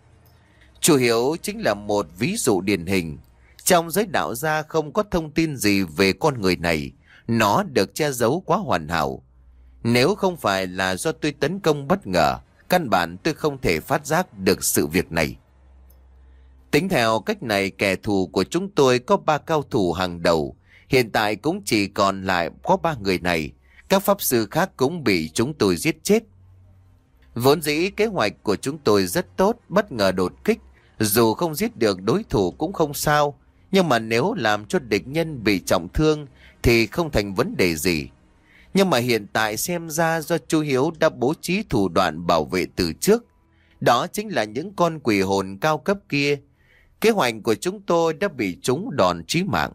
Chu Hiếu chính là một ví dụ điển hình. Trong giới đạo gia không có thông tin gì về con người này, nó được che giấu quá hoàn hảo. Nếu không phải là do tôi tấn công bất ngờ, căn bản tôi không thể phát giác được sự việc này. Tính theo cách này, kẻ thù của chúng tôi có ba cao thủ hàng đầu, hiện tại cũng chỉ còn lại có ba người này, các pháp sư khác cũng bị chúng tôi giết chết. Vốn dĩ kế hoạch của chúng tôi rất tốt, bất ngờ đột kích, dù không giết được đối thủ cũng không sao, nhưng mà nếu làm cho địch nhân bị trọng thương thì không thành vấn đề gì. Nhưng mà hiện tại xem ra do Chu Hiếu đã bố trí thủ đoạn bảo vệ từ trước, đó chính là những con quỷ hồn cao cấp kia. Kế hoạch của chúng tôi đã bị trúng đòn chí mạng.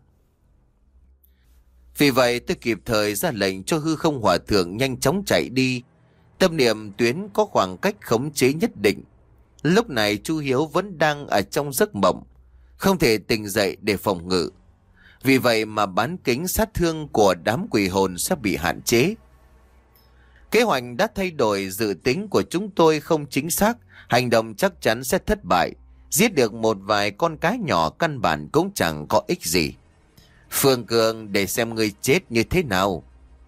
Vì vậy tôi kịp thời ra lệnh cho Hư Không Hòa Thượng nhanh chóng chạy đi. Tâm niệm tuyến có khoảng cách khống chế nhất định. Lúc này Chu Hiếu vẫn đang ở trong giấc mộng, không thể tỉnh dậy để phòng ngự. Vì vậy mà bán kính sát thương của đám quỷ hồn sẽ bị hạn chế. Kế hoạch đã thay đổi, dự tính của chúng tôi không chính xác, hành động chắc chắn sẽ thất bại. Giết được một vài con cá nhỏ căn bản cũng chẳng có ích gì. Phương Cường, để xem ngươi chết như thế nào.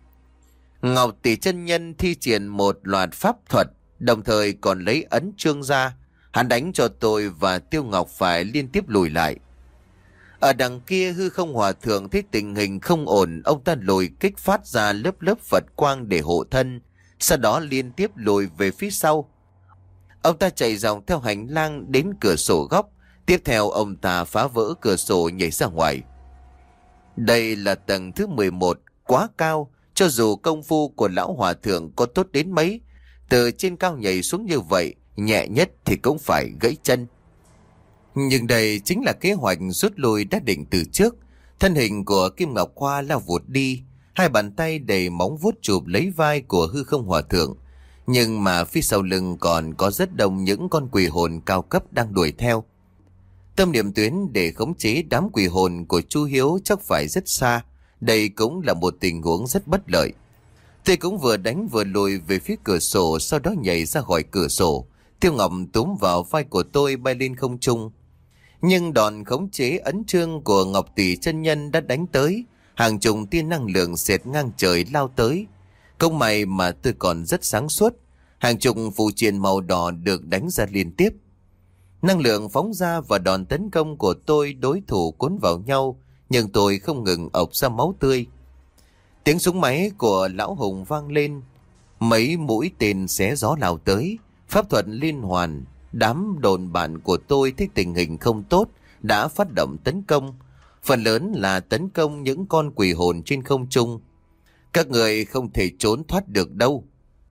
Ngọc Tỷ chân nhân thi triển một loạt pháp thuật, đồng thời còn lấy ấn chương ra. Hắn đánh cho tôi và Tiêu Ngọc phải liên tiếp lùi lại. Ở đằng kia hư không hòa thượng thấy tình hình không ổn, ông ta lùi kích phát ra lớp lớp Phật quang để hộ thân, sau đó liên tiếp lùi về phía sau. Ông ta chạy dòng theo hành lang đến cửa sổ góc, tiếp theo ông ta phá vỡ cửa sổ nhảy ra ngoài. Đây là tầng thứ mười một, quá cao, cho dù công phu của lão hòa thượng có tốt đến mấy, từ trên cao nhảy xuống như vậy, nhẹ nhất thì cũng phải gãy chân. Nhưng đây chính là kế hoạch rút lui đã định từ trước. Thân hình của Kim Ngọc Khoa lao vụt đi, hai bàn tay đầy móng vuốt chụp lấy vai của hư không hòa thượng. Nhưng mà phía sau lưng còn có rất đông những con quỷ hồn cao cấp đang đuổi theo. Tâm niệm tuyến để khống chế đám quỷ hồn của Chu Hiếu chắc phải rất xa. Đây cũng là một tình huống rất bất lợi. Tôi cũng vừa đánh vừa lùi về phía cửa sổ, sau đó nhảy ra khỏi cửa sổ. Tiêu Ngọc túm vào vai của tôi bay lên không trung. Nhưng đòn khống chế ấn chương của Ngọc Tỷ chân nhân đã đánh tới. Hàng chục tia năng lượng xẹt ngang trời lao tới. Không may mà tôi còn rất sáng suốt. Hàng chục phù triện màu đỏ được đánh ra liên tiếp. Năng lượng phóng ra và đòn tấn công của tôi đối thủ cuốn vào nhau, nhưng tôi không ngừng ộc ra máu tươi. Tiếng súng máy của lão Hùng vang lên. Mấy mũi tên xé gió lao tới. Pháp thuật liên hoàn. Đám đồn bạn của tôi thấy tình hình không tốt, đã phát động tấn công. Phần lớn là tấn công những con quỷ hồn trên không trung. Các người không thể trốn thoát được đâu.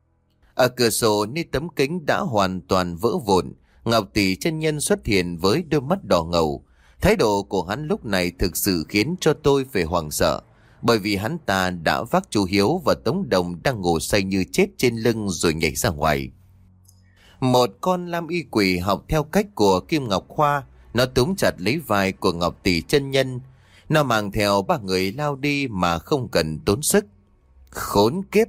Ở cửa sổ nơi tấm kính đã hoàn toàn vỡ vụn, Ngọc Tỷ chân nhân xuất hiện với đôi mắt đỏ ngầu. Thái độ của hắn lúc này thực sự khiến cho tôi phải hoảng sợ, bởi vì hắn ta đã vác Chu Hiếu và Tống Đồng đang ngủ say như chết trên lưng rồi nhảy ra ngoài. Một con lam y quỷ học theo cách của Kim Ngọc Khoa, nó túm chặt lấy vai của Ngọc Tỷ chân nhân. Nó mang theo ba người lao đi mà không cần tốn sức. Khốn kiếp!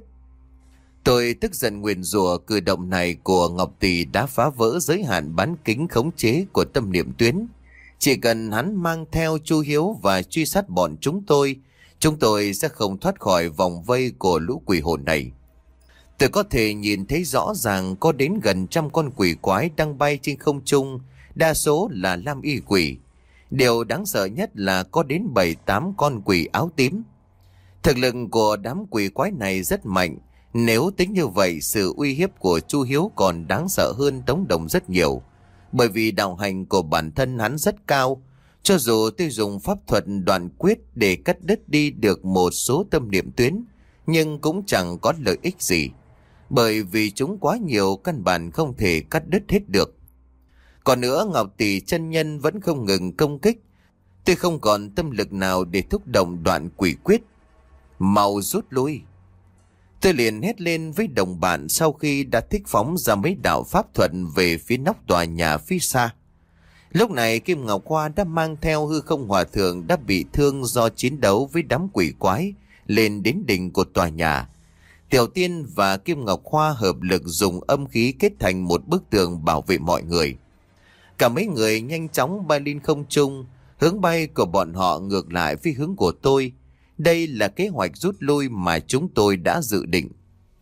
Tôi tức giận nguyền rủa cử động này của Ngọc Tỷ đã phá vỡ giới hạn bán kính khống chế của tâm niệm tuyến. Chỉ cần hắn mang theo Chu Hiếu và truy sát bọn chúng tôi, chúng tôi sẽ không thoát khỏi vòng vây của lũ quỷ hồn này. Tôi có thể nhìn thấy rõ ràng có đến gần trăm con quỷ quái đang bay trên không trung, đa số là lam y quỷ. Điều đáng sợ nhất là có đến bảy tám con quỷ áo tím. Thực lực của đám quỷ quái này rất mạnh. Nếu tính như vậy, sự uy hiếp của Chu Hiếu còn đáng sợ hơn Tống Đồng rất nhiều. Bởi vì đạo hành của bản thân hắn rất cao. Cho dù tôi dùng pháp thuật đoạn quyết để cắt đứt đi được một số tâm niệm tuyến, nhưng cũng chẳng có lợi ích gì. Bởi vì chúng quá nhiều, căn bản không thể cắt đứt hết được. Còn nữa, Ngọc Tỷ chân nhân vẫn không ngừng công kích. Tôi không còn tâm lực nào để thúc động đoạn quỷ quyết. Mau rút lui! Tôi liền hét lên với đồng bạn sau khi đã thích phóng ra mấy đạo pháp thuật về phía nóc tòa nhà phía xa. Lúc này Kim Ngọc Khoa đã mang theo hư không hòa thượng đã bị thương do chiến đấu với đám quỷ quái lên đến đỉnh của tòa nhà. Tiểu Tiên và Kim Ngọc Khoa hợp lực dùng âm khí kết thành một bức tường bảo vệ mọi người. Cả mấy người nhanh chóng bay lên không trung, hướng bay của bọn họ ngược lại với hướng của tôi. Đây là kế hoạch rút lui mà chúng tôi đã dự định.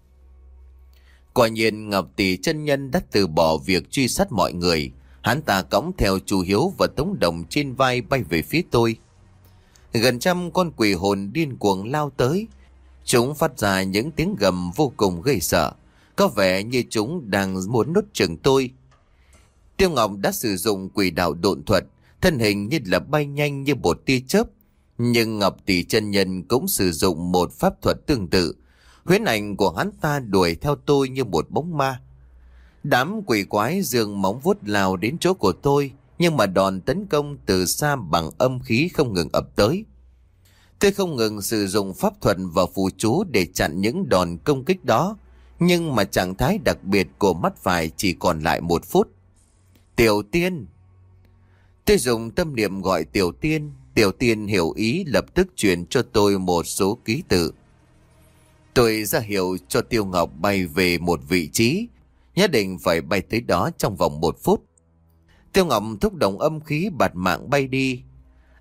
Quả nhiên Ngọc Tỷ chân nhân đã từ bỏ việc truy sát mọi người. Hắn ta cõng theo Chu Hiếu và Tống Đồng trên vai bay về phía tôi. Gần trăm con quỷ hồn điên cuồng lao tới. Chúng phát ra những tiếng gầm vô cùng gây sợ. Có vẻ như chúng đang muốn nuốt chửng tôi. Tiêu Ngọc đã sử dụng quỷ đạo độn thuật, thân hình như là bay nhanh như một tia chớp. Nhưng Ngọc Tỷ chân nhân cũng sử dụng một pháp thuật tương tự. Huyễn ảnh của hắn ta đuổi theo tôi như một bóng ma. Đám quỷ quái giương móng vuốt lao đến chỗ của tôi, nhưng mà đòn tấn công từ xa bằng âm khí không ngừng ập tới. Tôi không ngừng sử dụng pháp thuật và phù chú để chặn những đòn công kích đó, nhưng mà trạng thái đặc biệt của mắt phải chỉ còn lại một phút. Tiểu Tiên! Tôi dùng tâm niệm gọi Tiểu Tiên. Tiểu Tiên hiểu ý lập tức truyền cho tôi một số ký tự. Tôi ra hiệu cho Tiêu Ngọc bay về một vị trí, nhất định phải bay tới đó trong vòng một phút. Tiêu Ngọc thúc động âm khí bạt mạng bay đi.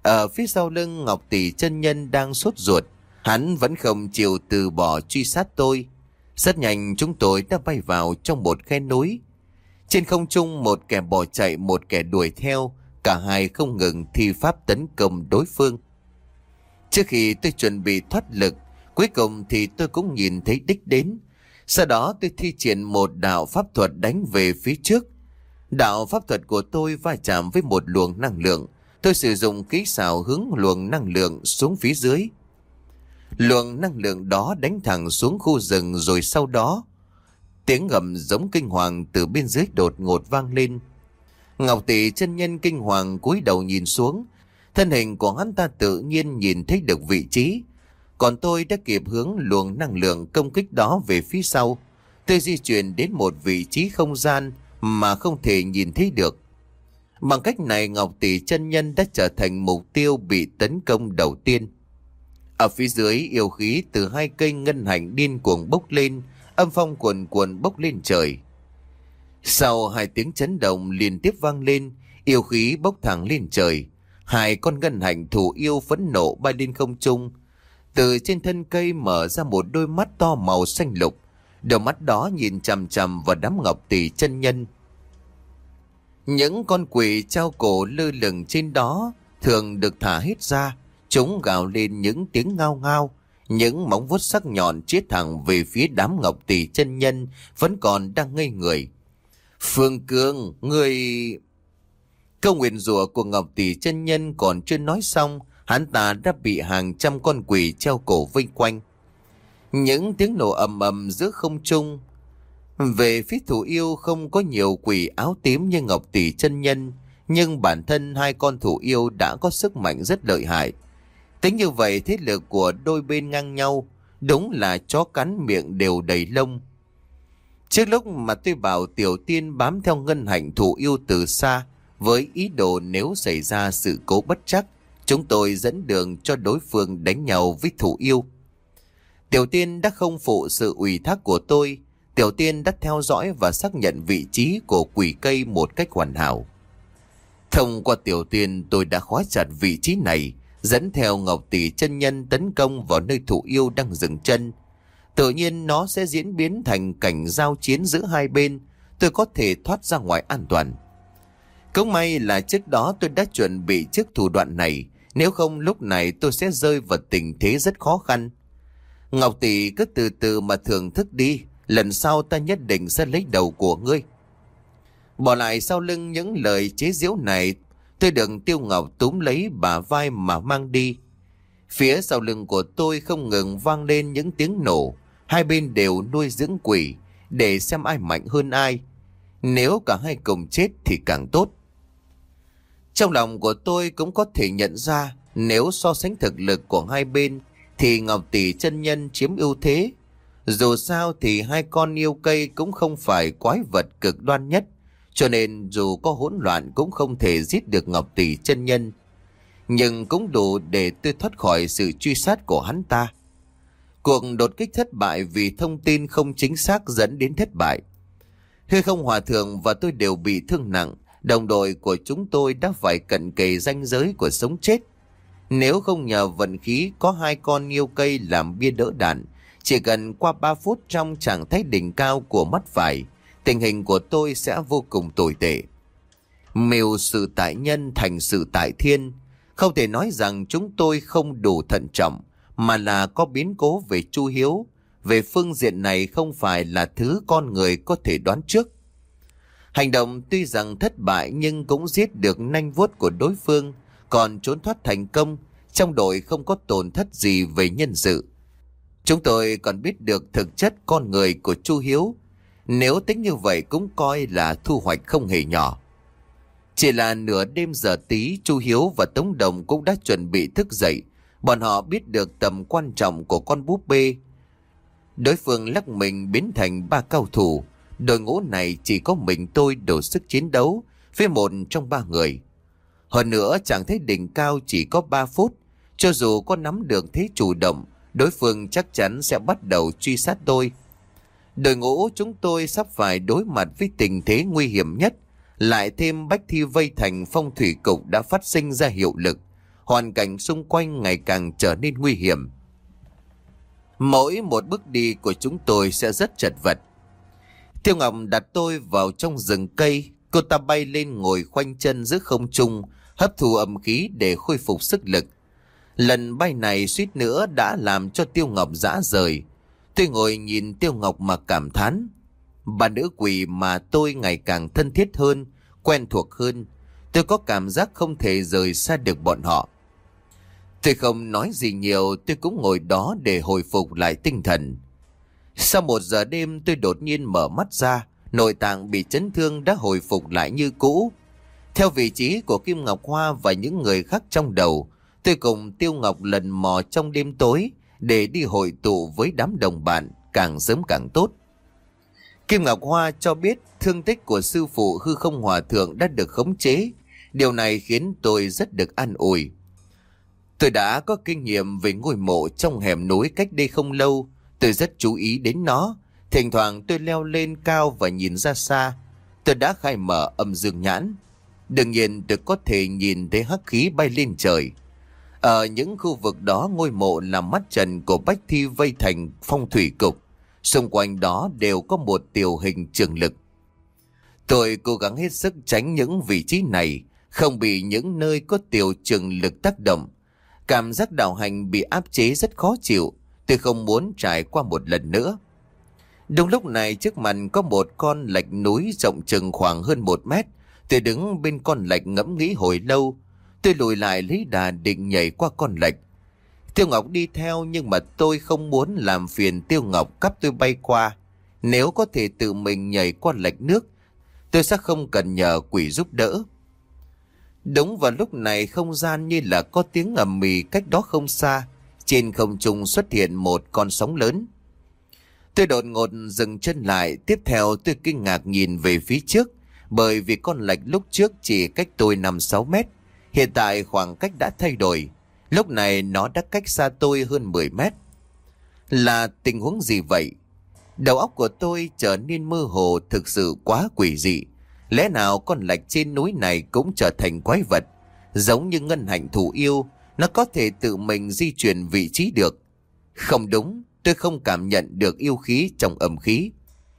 Ở phía sau lưng Ngọc Tỷ chân nhân đang sốt ruột. Hắn vẫn không chịu từ bỏ truy sát tôi. Rất nhanh chúng tôi đã bay vào trong một khe núi. Trên không trung một kẻ bỏ chạy, một kẻ đuổi theo. Cả hai không ngừng thi pháp tấn công đối phương. Trước khi tôi chuẩn bị thoát lực, cuối cùng thì tôi cũng nhìn thấy đích đến. Sau đó tôi thi triển một đạo pháp thuật đánh về phía trước. Đạo pháp thuật của tôi va chạm với một luồng năng lượng. Tôi sử dụng kỹ xảo hướng luồng năng lượng xuống phía dưới. Luồng năng lượng đó đánh thẳng xuống khu rừng, rồi sau đó tiếng gầm giống kinh hoàng từ bên dưới đột ngột vang lên. Ngọc Tỷ chân nhân kinh hoàng cúi đầu nhìn xuống. Thân hình của hắn ta tự nhiên nhìn thấy được vị trí. Còn tôi đã kịp hướng luồng năng lượng công kích đó về phía sau. Tôi di chuyển đến một vị trí không gian mà không thể nhìn thấy được. Bằng cách này Ngọc Tỷ chân nhân đã trở thành mục tiêu bị tấn công đầu tiên. Ở phía dưới, yêu khí từ hai cây ngân hạnh điên cuồng bốc lên, âm phong cuồn cuộn bốc lên trời. Sau hai tiếng chấn động liên tiếp vang lên, yêu khí bốc thẳng lên trời. Hai con ngân hạnh thủ yêu phẫn nộ bay lên không trung. Từ trên thân cây mở ra một đôi mắt to màu xanh lục. Đôi mắt đó nhìn chằm chằm vào đám Ngọc Tỷ chân nhân. Những con quỷ treo cổ lơ lửng trên đó thường được thả hết ra. Chúng gào lên những tiếng ngao ngao. Những móng vuốt sắc nhọn chĩa thẳng về phía đám Ngọc Tỷ chân nhân vẫn còn đang ngây người. Phương Cương, người... Câu nguyền rủa của Ngọc Tỷ chân nhân còn chưa nói xong, hắn ta đã bị hàng trăm con quỷ treo cổ vây quanh. Những tiếng nổ ầm ầm giữa không trung. Về phía thủ yêu không có nhiều quỷ áo tím như Ngọc Tỷ chân nhân, nhưng bản thân hai con thủ yêu đã có sức mạnh rất lợi hại. Tính như vậy thế lực của đôi bên ngang nhau, đúng là chó cắn miệng đều đầy lông. Trước lúc mà tôi bảo Tiểu Tiên bám theo ngân hạnh thủ yêu từ xa, với ý đồ nếu xảy ra sự cố bất trắc, chúng tôi dẫn đường cho đối phương đánh nhau với thủ yêu. Tiểu Tiên đã không phụ sự ủy thác của tôi. Tiểu Tiên đã theo dõi và xác nhận vị trí của quỷ cây một cách hoàn hảo. Thông qua Tiểu Tiên, tôi đã khóa chặt vị trí này, dẫn theo Ngọc Tỷ chân nhân tấn công vào nơi thủ yêu đang dừng chân. Tự nhiên nó sẽ diễn biến thành cảnh giao chiến giữa hai bên. Tôi có thể thoát ra ngoài an toàn. Cũng may là trước đó tôi đã chuẩn bị trước thủ đoạn này. Nếu không lúc này tôi sẽ rơi vào tình thế rất khó khăn. Ngọc Tỷ cứ từ từ mà thưởng thức đi. Lần sau ta nhất định sẽ lấy đầu của ngươi. Bỏ lại sau lưng những lời chế giễu này, tôi được Tiêu Ngọc túm lấy bả vai mà mang đi. Phía sau lưng của tôi không ngừng vang lên những tiếng nổ. Hai bên đều nuôi dưỡng quỷ để xem ai mạnh hơn ai. Nếu cả hai cùng chết thì càng tốt. Trong lòng của tôi cũng có thể nhận ra, nếu so sánh thực lực của hai bên thì Ngọc Tỷ chân nhân chiếm ưu thế. Dù sao thì hai con yêu cây cũng không phải quái vật cực đoan nhất, cho nên dù có hỗn loạn cũng không thể giết được Ngọc Tỷ chân nhân. Nhưng cũng đủ để tôi thoát khỏi sự truy sát của hắn ta. Cuộc đột kích thất bại vì thông tin không chính xác dẫn đến thất bại. Hư Không Hòa Thượng và tôi đều bị thương nặng. Đồng đội của chúng tôi đã phải cận kề ranh giới của sống chết. Nếu không nhờ vận khí có hai con yêu cây làm bia đỡ đạn, chỉ cần qua ba phút trong trạng thái đỉnh cao của mắt phải, tình hình của tôi sẽ vô cùng tồi tệ. Mưu sự tại nhân thành sự tại thiên. Không thể nói rằng chúng tôi không đủ thận trọng, mà là có biến cố về Chu Hiếu. Về phương diện này không phải là thứ con người có thể đoán trước. Hành động tuy rằng thất bại nhưng cũng giết được nanh vuốt của đối phương, còn trốn thoát thành công. Trong đội không có tổn thất gì về nhân sự. Chúng tôi còn biết được thực chất con người của Chu Hiếu. Nếu tính như vậy cũng coi là thu hoạch không hề nhỏ. Chỉ là nửa đêm giờ tí, Chu Hiếu và Tống Đồng cũng đã chuẩn bị thức dậy. Bọn họ biết được tầm quan trọng của con búp bê. Đối phương lắc mình biến thành ba cao thủ. Đội ngũ này chỉ có mình tôi đủ sức chiến đấu với một trong ba người. Hơn nữa chẳng thấy đỉnh cao chỉ có ba phút. Cho dù có nắm được thế chủ động, đối phương chắc chắn sẽ bắt đầu truy sát tôi. Đội ngũ chúng tôi sắp phải đối mặt với tình thế nguy hiểm nhất. Lại thêm Bách Thi vây thành phong thủy cục đã phát sinh ra hiệu lực. hoàn cảnh xung quanh ngày càng trở nên nguy hiểm. Mỗi một bước đi của chúng tôi sẽ rất chật vật. Tiêu Ngọc đặt tôi vào trong rừng cây. Cô ta bay lên ngồi khoanh chân giữa không trung, hấp thụ âm khí để khôi phục sức lực. Lần bay này suýt nữa đã làm cho Tiêu Ngọc rã rời. Tôi ngồi nhìn Tiêu Ngọc mà cảm thán. Bà nữ quỷ mà tôi ngày càng thân thiết hơn, quen thuộc hơn. Tôi có cảm giác không thể rời xa được bọn họ. Tôi không nói gì nhiều, tôi cũng ngồi đó để hồi phục lại tinh thần. Sau một giờ đêm tôi đột nhiên mở mắt ra, nội tạng bị chấn thương đã hồi phục lại như cũ. Theo vị trí của Kim Ngọc Hoa và những người khác trong đầu, tôi cùng Tiêu Ngọc lần mò trong đêm tối để đi hội tụ với đám đồng bạn, càng sớm càng tốt. Kim Ngọc Hoa cho biết thương tích của sư phụ Hư Không Hòa Thượng đã được khống chế. Điều này khiến tôi rất được an ủi. Tôi đã có kinh nghiệm về ngôi mộ trong hẻm núi cách đây không lâu. Tôi rất chú ý đến nó. Thỉnh thoảng tôi leo lên cao và nhìn ra xa. Tôi đã khai mở âm dương nhãn. Đương nhiên tôi có thể nhìn thấy hắc khí bay lên trời. Ở những khu vực đó ngôi mộ là mắt trần của Bách Thi vây thành phong thủy cục. Xung quanh đó đều có một tiểu hình trường lực. Tôi cố gắng hết sức tránh những vị trí này, không bị những nơi có tiểu trường lực tác động. Cảm giác đạo hành bị áp chế rất khó chịu. Tôi không muốn trải qua một lần nữa. Đúng lúc này trước mặt có một con lạch núi rộng chừng khoảng hơn một mét. Tôi đứng bên con lạch ngẫm nghĩ hồi lâu. Tôi lùi lại lấy đà định nhảy qua con lạch. Tiêu Ngọc đi theo nhưng mà tôi không muốn làm phiền Tiêu Ngọc cắp tôi bay qua. Nếu có thể tự mình nhảy qua lạch nước, tôi sẽ không cần nhờ quỷ giúp đỡ. Đúng vào lúc này không gian như là có tiếng ầm ĩ cách đó không xa. Trên không trung xuất hiện một con sóng lớn. Tôi đột ngột dừng chân lại. Tiếp theo tôi kinh ngạc nhìn về phía trước. Bởi vì con lạch lúc trước chỉ cách tôi năm sáu mét. Hiện tại khoảng cách đã thay đổi. Lúc này nó đã cách xa tôi hơn mười mét. Là tình huống gì vậy? Đầu óc của tôi trở nên mơ hồ, thực sự quá quỷ dị. Lẽ nào con lạch trên núi này cũng trở thành quái vật? Giống như ngân hạnh thủ yêu, nó có thể tự mình di chuyển vị trí được. Không đúng, tôi không cảm nhận được yêu khí trong âm khí.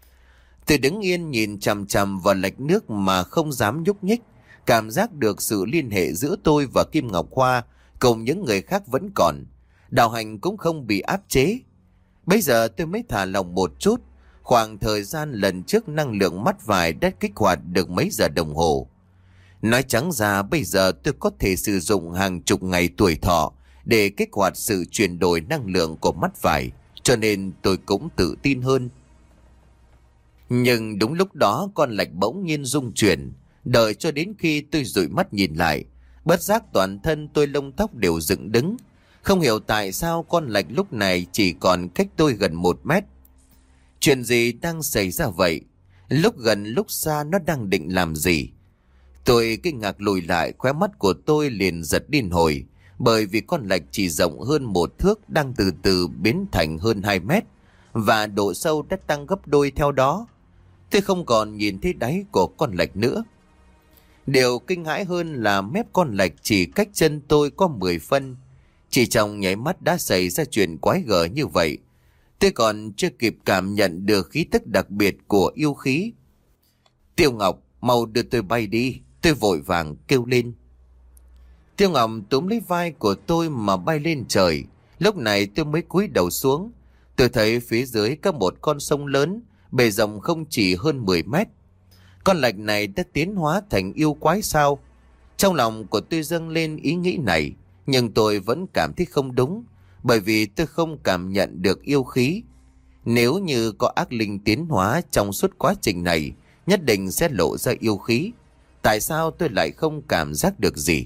Tôi đứng yên nhìn chằm chằm vào lạch nước mà không dám nhúc nhích. Cảm giác được sự liên hệ giữa tôi và Kim Ngọc Hoa cùng những người khác vẫn còn. Đạo hành cũng không bị áp chế. Bây giờ tôi mới thả lòng một chút. Khoảng thời gian lần trước năng lượng mắt vải đã kích hoạt được mấy giờ đồng hồ. Nói trắng ra bây giờ tôi có thể sử dụng hàng chục ngày tuổi thọ để kích hoạt sự chuyển đổi năng lượng của mắt vải. Cho nên tôi cũng tự tin hơn. Nhưng đúng lúc đó con lạch bỗng nhiên rung chuyển. Đợi cho đến khi tôi dụi mắt nhìn lại, bất giác toàn thân tôi lông tóc đều dựng đứng. Không hiểu tại sao con lạch lúc này chỉ còn cách tôi gần một mét. Chuyện gì đang xảy ra vậy? Lúc gần lúc xa nó đang định làm gì? Tôi kinh ngạc lùi lại, khóe mắt của tôi liền giật điên hồi. Bởi vì con lạch chỉ rộng hơn một thước đang từ từ biến thành hơn hai mét. Và độ sâu đã tăng gấp đôi theo đó. Tôi không còn nhìn thấy đáy của con lạch nữa. Điều kinh hãi hơn là mép con lạch chỉ cách chân tôi có mười phân. Chỉ trong nháy mắt đã xảy ra chuyện quái gở như vậy. Tôi còn chưa kịp cảm nhận được khí tức đặc biệt của yêu khí. Tiêu Ngọc, mau đưa tôi bay đi. Tôi vội vàng kêu lên. Tiêu Ngọc túm lấy vai của tôi mà bay lên trời. Lúc này tôi mới cúi đầu xuống. Tôi thấy phía dưới có một con sông lớn, bề rộng không chỉ hơn mười mét. Con lạch này đã tiến hóa thành yêu quái sao? Trong lòng của tôi dâng lên ý nghĩ này, nhưng tôi vẫn cảm thấy không đúng, bởi vì tôi không cảm nhận được yêu khí. Nếu như có ác linh tiến hóa trong suốt quá trình này, nhất định sẽ lộ ra yêu khí. Tại sao tôi lại không cảm giác được gì?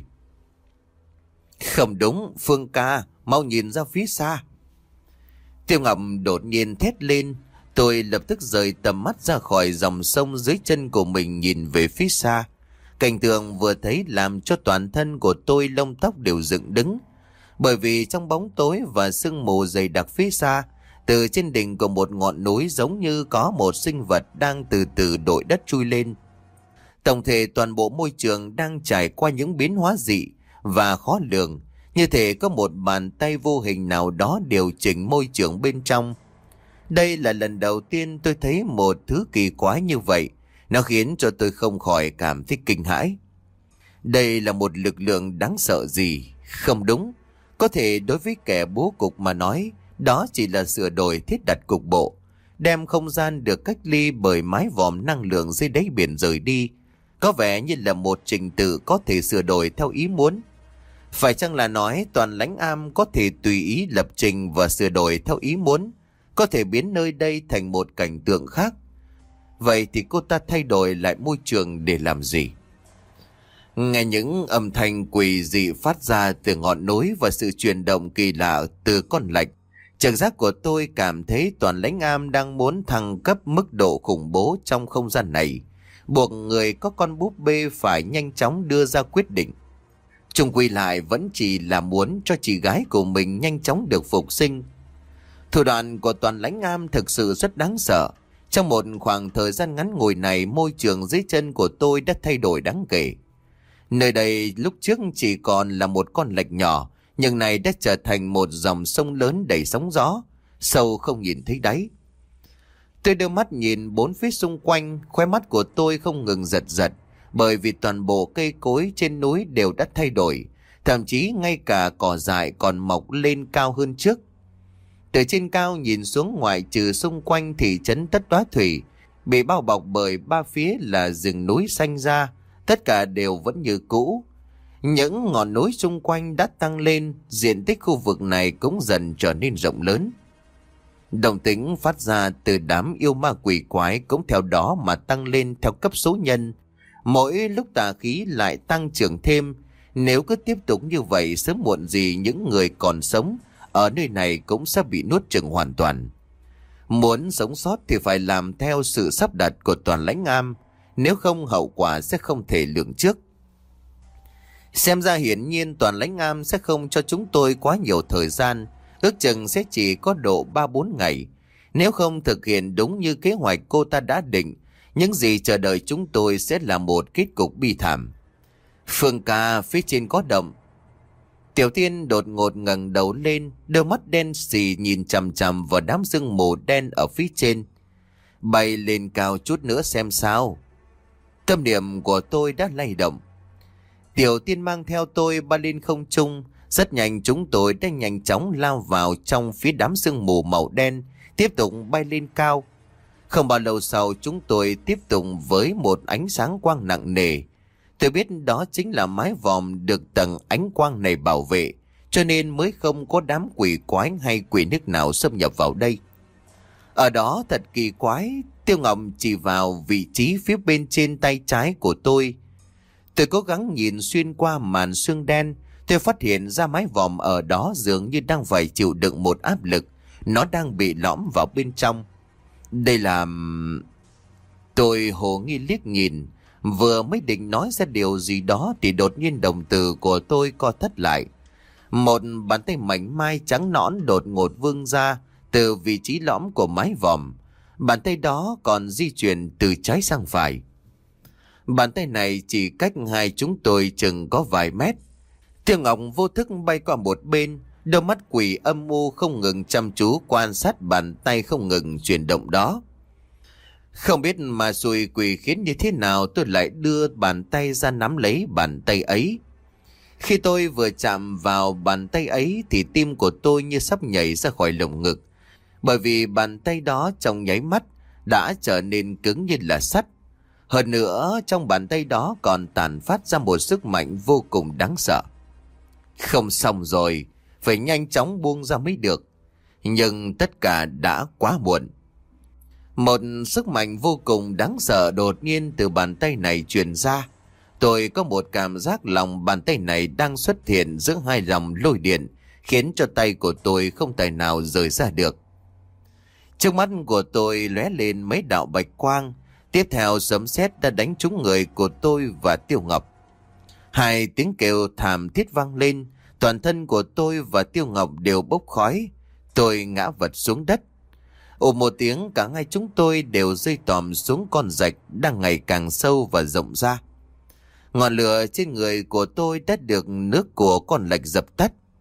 Không đúng, Phương ca, mau nhìn ra phía xa. Tiêu Ngọc đột nhiên thét lên. Tôi lập tức rời tầm mắt ra khỏi dòng sông dưới chân của mình, nhìn về phía xa. Cảnh tượng vừa thấy làm cho toàn thân của tôi lông tóc đều dựng đứng. Bởi vì trong bóng tối và sương mù dày đặc phía xa, từ trên đỉnh của một ngọn núi giống như có một sinh vật đang từ từ đội đất chui lên. Tổng thể toàn bộ môi trường đang trải qua những biến hóa dị và khó lường, Như thể có một bàn tay vô hình nào đó điều chỉnh môi trường bên trong. Đây là lần đầu tiên tôi thấy một thứ kỳ quái như vậy. Nó khiến cho tôi không khỏi cảm thấy kinh hãi. Đây là một lực lượng đáng sợ gì? Không đúng. Có thể đối với kẻ bố cục mà nói, đó chỉ là sửa đổi thiết đặt cục bộ, đem không gian được cách ly bởi mái vòm năng lượng dưới đáy biển rời đi. Có vẻ như là một trình tự có thể sửa đổi theo ý muốn. Phải chăng là nói Toàn Lãnh Am có thể tùy ý lập trình và sửa đổi theo ý muốn, có thể biến nơi đây thành một cảnh tượng khác? Vậy thì cô ta thay đổi lại môi trường để làm gì? Nghe những âm thanh quỷ dị phát ra từ ngọn núi và sự chuyển động kỳ lạ từ con lạch, trực giác của tôi cảm thấy Toàn Lãnh Am đang muốn thăng cấp mức độ khủng bố trong không gian này, buộc người có con búp bê phải nhanh chóng đưa ra quyết định. Chung quy lại vẫn chỉ là muốn cho chị gái của mình nhanh chóng được phục sinh. Thủ đoạn của Toàn Lãnh Am thực sự rất đáng sợ. Trong một khoảng thời gian ngắn ngủi này, môi trường dưới chân của tôi đã thay đổi đáng kể. Nơi đây lúc trước chỉ còn là một con lạch nhỏ, nhưng này đã trở thành một dòng sông lớn đầy sóng gió, sâu không nhìn thấy đáy. Tôi đưa mắt nhìn bốn phía xung quanh, khóe mắt của tôi không ngừng giật giật, bởi vì toàn bộ cây cối trên núi đều đã thay đổi, thậm chí ngay cả cỏ dại còn mọc lên cao hơn trước. Từ trên cao nhìn xuống, ngoại trừ xung quanh thị trấn Tất Đoá Thủy bị bao bọc bởi ba phía là rừng núi xanh ra, tất cả đều vẫn như cũ. Những ngọn núi xung quanh đã tăng lên, diện tích khu vực này cũng dần trở nên rộng lớn. Động tĩnh phát ra từ đám yêu ma quỷ quái cũng theo đó mà tăng lên theo cấp số nhân. Mỗi lúc tà khí lại tăng trưởng thêm. Nếu cứ tiếp tục như vậy, sớm muộn gì những người còn sống ở nơi này cũng sẽ bị nuốt chửng hoàn toàn. Muốn sống sót thì phải làm theo sự sắp đặt của Toàn Lãnh Am, nếu không hậu quả sẽ không thể lường trước. Xem ra hiển nhiên Toàn Lãnh Am sẽ không cho chúng tôi quá nhiều thời gian, ước chừng sẽ chỉ có độ ba bốn ngày. Nếu không thực hiện đúng như kế hoạch cô ta đã định, những gì chờ đợi chúng tôi sẽ là một kết cục bi thảm. Phương ca, phía trên có động. Tiểu Tiên đột ngột ngẩng đầu lên, đôi mắt đen xì nhìn chằm chằm vào đám sương mù đen ở phía trên. Bay lên cao chút nữa xem sao. Tâm niệm của tôi đã lay động. Tiểu Tiên mang theo tôi bay lên không trung. Rất nhanh chúng tôi đã nhanh chóng lao vào trong phía đám sương mù màu đen, tiếp tục bay lên cao. Không bao lâu sau, chúng tôi tiếp tục với một ánh sáng quang nặng nề. Tôi biết đó chính là mái vòm được tầng ánh quang này bảo vệ, cho nên mới không có đám quỷ quái hay quỷ nước nào xâm nhập vào đây. Ở đó thật kỳ quái. Tiêu Ngọc chỉ vào vị trí phía bên trên tay trái của tôi. Tôi cố gắng nhìn xuyên qua màn sương đen. Tôi phát hiện ra mái vòm ở đó dường như đang phải chịu đựng một áp lực. Nó đang bị lõm vào bên trong. Đây là... Tôi hồ nghi liếc nhìn. Vừa mới định nói ra điều gì đó thì đột nhiên đồng tử của tôi co thắt lại. Một bàn tay mảnh mai trắng nõn đột ngột vươn ra từ vị trí lõm của mái vòm. Bàn tay đó còn di chuyển từ trái sang phải. Bàn tay này chỉ cách hai chúng tôi chừng có vài mét. Tiêu Ngọc vô thức bay qua một bên, đôi mắt quỷ âm u không ngừng chăm chú quan sát bàn tay không ngừng chuyển động đó. Không biết mà xui quỷ khiến như thế nào, tôi lại đưa bàn tay ra nắm lấy bàn tay ấy. Khi tôi vừa chạm vào bàn tay ấy thì tim của tôi như sắp nhảy ra khỏi lồng ngực, bởi vì bàn tay đó trong nháy mắt đã trở nên cứng như là sắt. Hơn nữa, trong bàn tay đó còn tản phát ra một sức mạnh vô cùng đáng sợ. Không xong rồi, phải nhanh chóng buông ra mới được. Nhưng tất cả đã quá muộn. Một sức mạnh vô cùng đáng sợ đột nhiên từ bàn tay này truyền ra. Tôi có một cảm giác lòng bàn tay này đang xuất hiện giữa hai dòng lôi điện, khiến cho tay của tôi không tài nào rời ra được. Trước mắt của tôi lóe lên mấy đạo bạch quang. Tiếp theo sấm sét đã đánh trúng người của tôi và Tiêu Ngọc. Hai tiếng kêu thảm thiết vang lên. Toàn thân của tôi và Tiêu Ngọc đều bốc khói. Tôi ngã vật xuống đất. Ồ một tiếng, cả hai chúng tôi đều rơi tòm xuống con rạch đang ngày càng sâu và rộng ra. Ngọn lửa trên người của tôi đã được nước của con lạch dập tắt.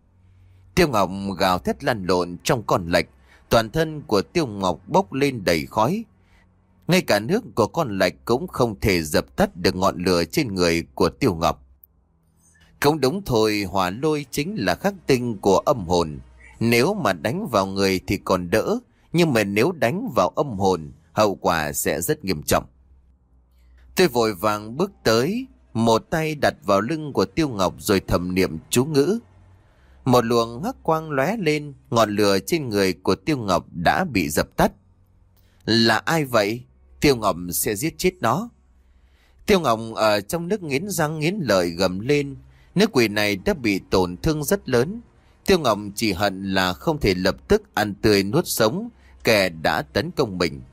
Tiêu Ngọc gào thét lăn lộn trong con lạch, toàn thân của Tiêu Ngọc bốc lên đầy khói. Ngay cả nước của con lạch cũng không thể dập tắt được ngọn lửa trên người của Tiêu Ngọc. Cũng đúng thôi, hỏa lôi chính là khắc tinh của âm hồn. Nếu mà đánh vào người thì còn đỡ, nhưng mà nếu đánh vào âm hồn, hậu quả sẽ rất nghiêm trọng. Tôi vội vàng bước tới, một tay đặt vào lưng của Tiêu Ngọc rồi thầm niệm chú ngữ. Một luồng hắc quang lóe lên, ngọn lửa trên người của Tiêu Ngọc đã bị dập tắt. Là ai vậy? Tiêu Ngọc sẽ giết chết nó. Tiêu Ngọc ở trong nước nghiến răng nghiến lợi gầm lên. Nước quỷ này đã bị tổn thương rất lớn. Tiêu Ngọc chỉ hận là không thể lập tức ăn tươi nuốt sống kẻ đã tấn công mình.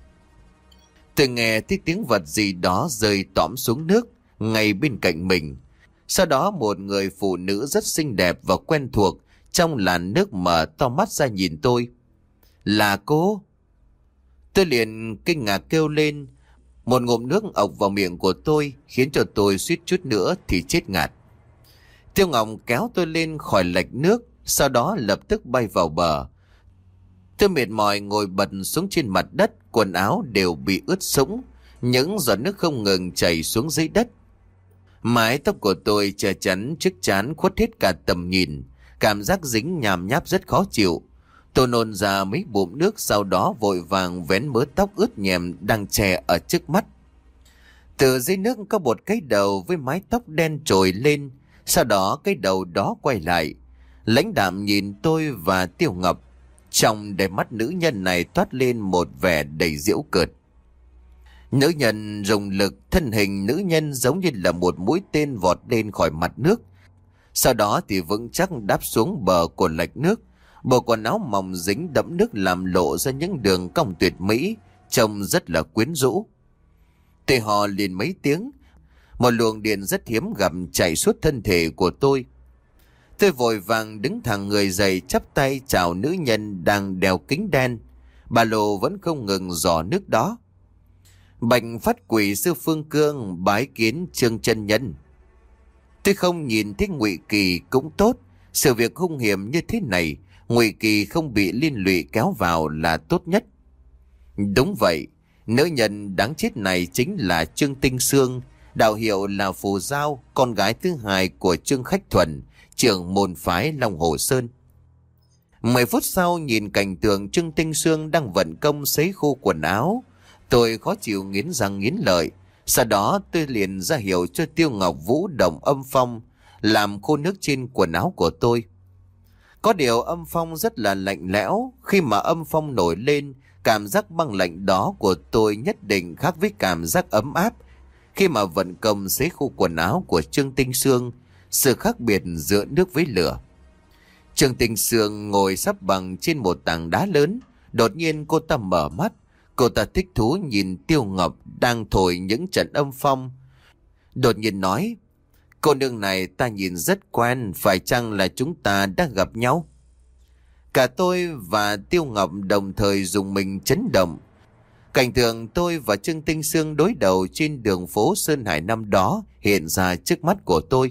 Tôi nghe thấy tiếng vật gì đó rơi tõm xuống nước ngay bên cạnh mình. Sau đó một người phụ nữ rất xinh đẹp và quen thuộc trong làn nước mở to mắt ra nhìn tôi. Là cô? Tôi liền kinh ngạc kêu lên. Một ngụm nước ộc vào miệng của tôi khiến cho tôi suýt chút nữa thì chết ngạt. Tiêu Ngọc kéo tôi lên khỏi lạch nước, sau đó lập tức bay vào bờ. Tôi mệt mỏi ngồi bật xuống trên mặt đất, quần áo đều bị ướt sũng, những giọt nước không ngừng chảy xuống dưới đất. Mái tóc của tôi che chắn trước trán khuất hết cả tầm nhìn, cảm giác dính nhàm nháp rất khó chịu. Tôi nôn ra mấy bụng nước, sau đó vội vàng vén mớ tóc ướt nhèm đang che ở trước mắt. Từ dưới nước có một cái đầu với mái tóc đen trồi lên, sau đó cái đầu đó quay lại, lãnh đạm nhìn tôi và Tiêu Ngọc. Trong đôi mắt nữ nhân này toát lên một vẻ đầy giễu cợt. Nữ nhân dùng lực, thân hình nữ nhân giống như là một mũi tên vọt lên khỏi mặt nước. Sau đó thì vững chắc đáp xuống bờ của lạch nước. Bộ quần áo mỏng dính đẫm nước làm lộ ra những đường cong tuyệt mỹ, trông rất là quyến rũ. Tôi hò liền mấy tiếng. Một luồng điện rất hiếm gặp chạy suốt thân thể của tôi. Tôi vội vàng đứng thẳng người dậy, chắp tay chào nữ nhân đang đeo kính đen. Ba lô vẫn không ngừng dò nước đó. Bạch phát quỷ sư Phương Cương bái kiến Trương chân nhân. Tôi không nhìn thấy Ngụy Kỳ cũng tốt. Sự việc hung hiểm như thế này, Ngụy Kỳ không bị liên lụy kéo vào là tốt nhất. Đúng vậy, nữ nhân đáng chết này chính là Trương Tinh Sương, đạo hiệu là Phù Giao, con gái thứ hai của Trương Khách Thuần, trưởng môn phái Long Hồ Sơn. Mười phút sau, nhìn cảnh tượng Trương Tinh Sương đang vận công sấy khô quần áo, tôi khó chịu nghiến răng nghiến lợi. Sau đó tôi liền ra hiệu cho Tiêu Ngọc vũ động âm phong, làm khô nước trên quần áo của tôi. Có điều âm phong rất là lạnh lẽo. Khi mà âm phong nổi lên, cảm giác băng lạnh đó của tôi nhất định khác với cảm giác ấm áp khi mà vận công sấy khô quần áo của Trương Tinh Sương. Sự khác biệt giữa nước với lửa. Trương Tinh Sương ngồi sắp bằng trên một tảng đá lớn. Đột nhiên cô ta mở mắt. Cô ta thích thú nhìn Tiêu Ngọc đang thổi những trận âm phong. Đột nhiên nói: cô nương này ta nhìn rất quen, phải chăng là chúng ta đã gặp nhau? Cả tôi và Tiêu Ngọc đồng thời dùng mình chấn động. Cảnh tượng tôi và Trương Tinh Sương đối đầu trên đường phố Sơn Hải năm đó hiện ra trước mắt của tôi.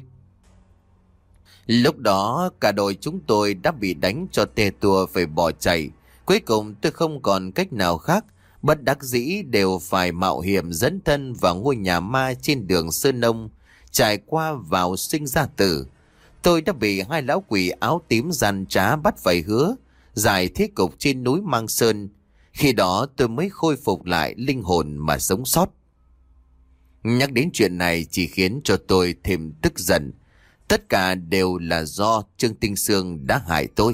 Lúc đó cả đội chúng tôi đã bị đánh cho tê tua phải bỏ chạy. Cuối cùng tôi không còn cách nào khác, bất đắc dĩ đều phải mạo hiểm dẫn thân vào ngôi nhà ma trên đường Sơn Nông, trải qua vào sinh ra tử. Tôi đã bị hai lão quỷ áo tím gian trá bắt phải hứa giải thế cục trên núi Mang Sơn. Khi đó tôi mới khôi phục lại linh hồn mà sống sót. Nhắc đến chuyện này chỉ khiến cho tôi thêm tức giận. Tất cả đều là do Trương Tinh Sương đã hại tôi.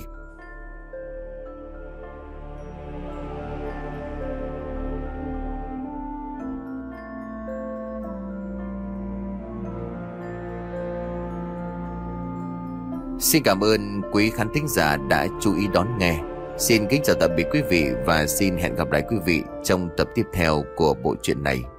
Xin cảm ơn quý khán thính giả đã chú ý đón nghe. Xin kính chào tạm biệt quý vị và xin hẹn gặp lại quý vị trong tập tiếp theo của bộ truyện này.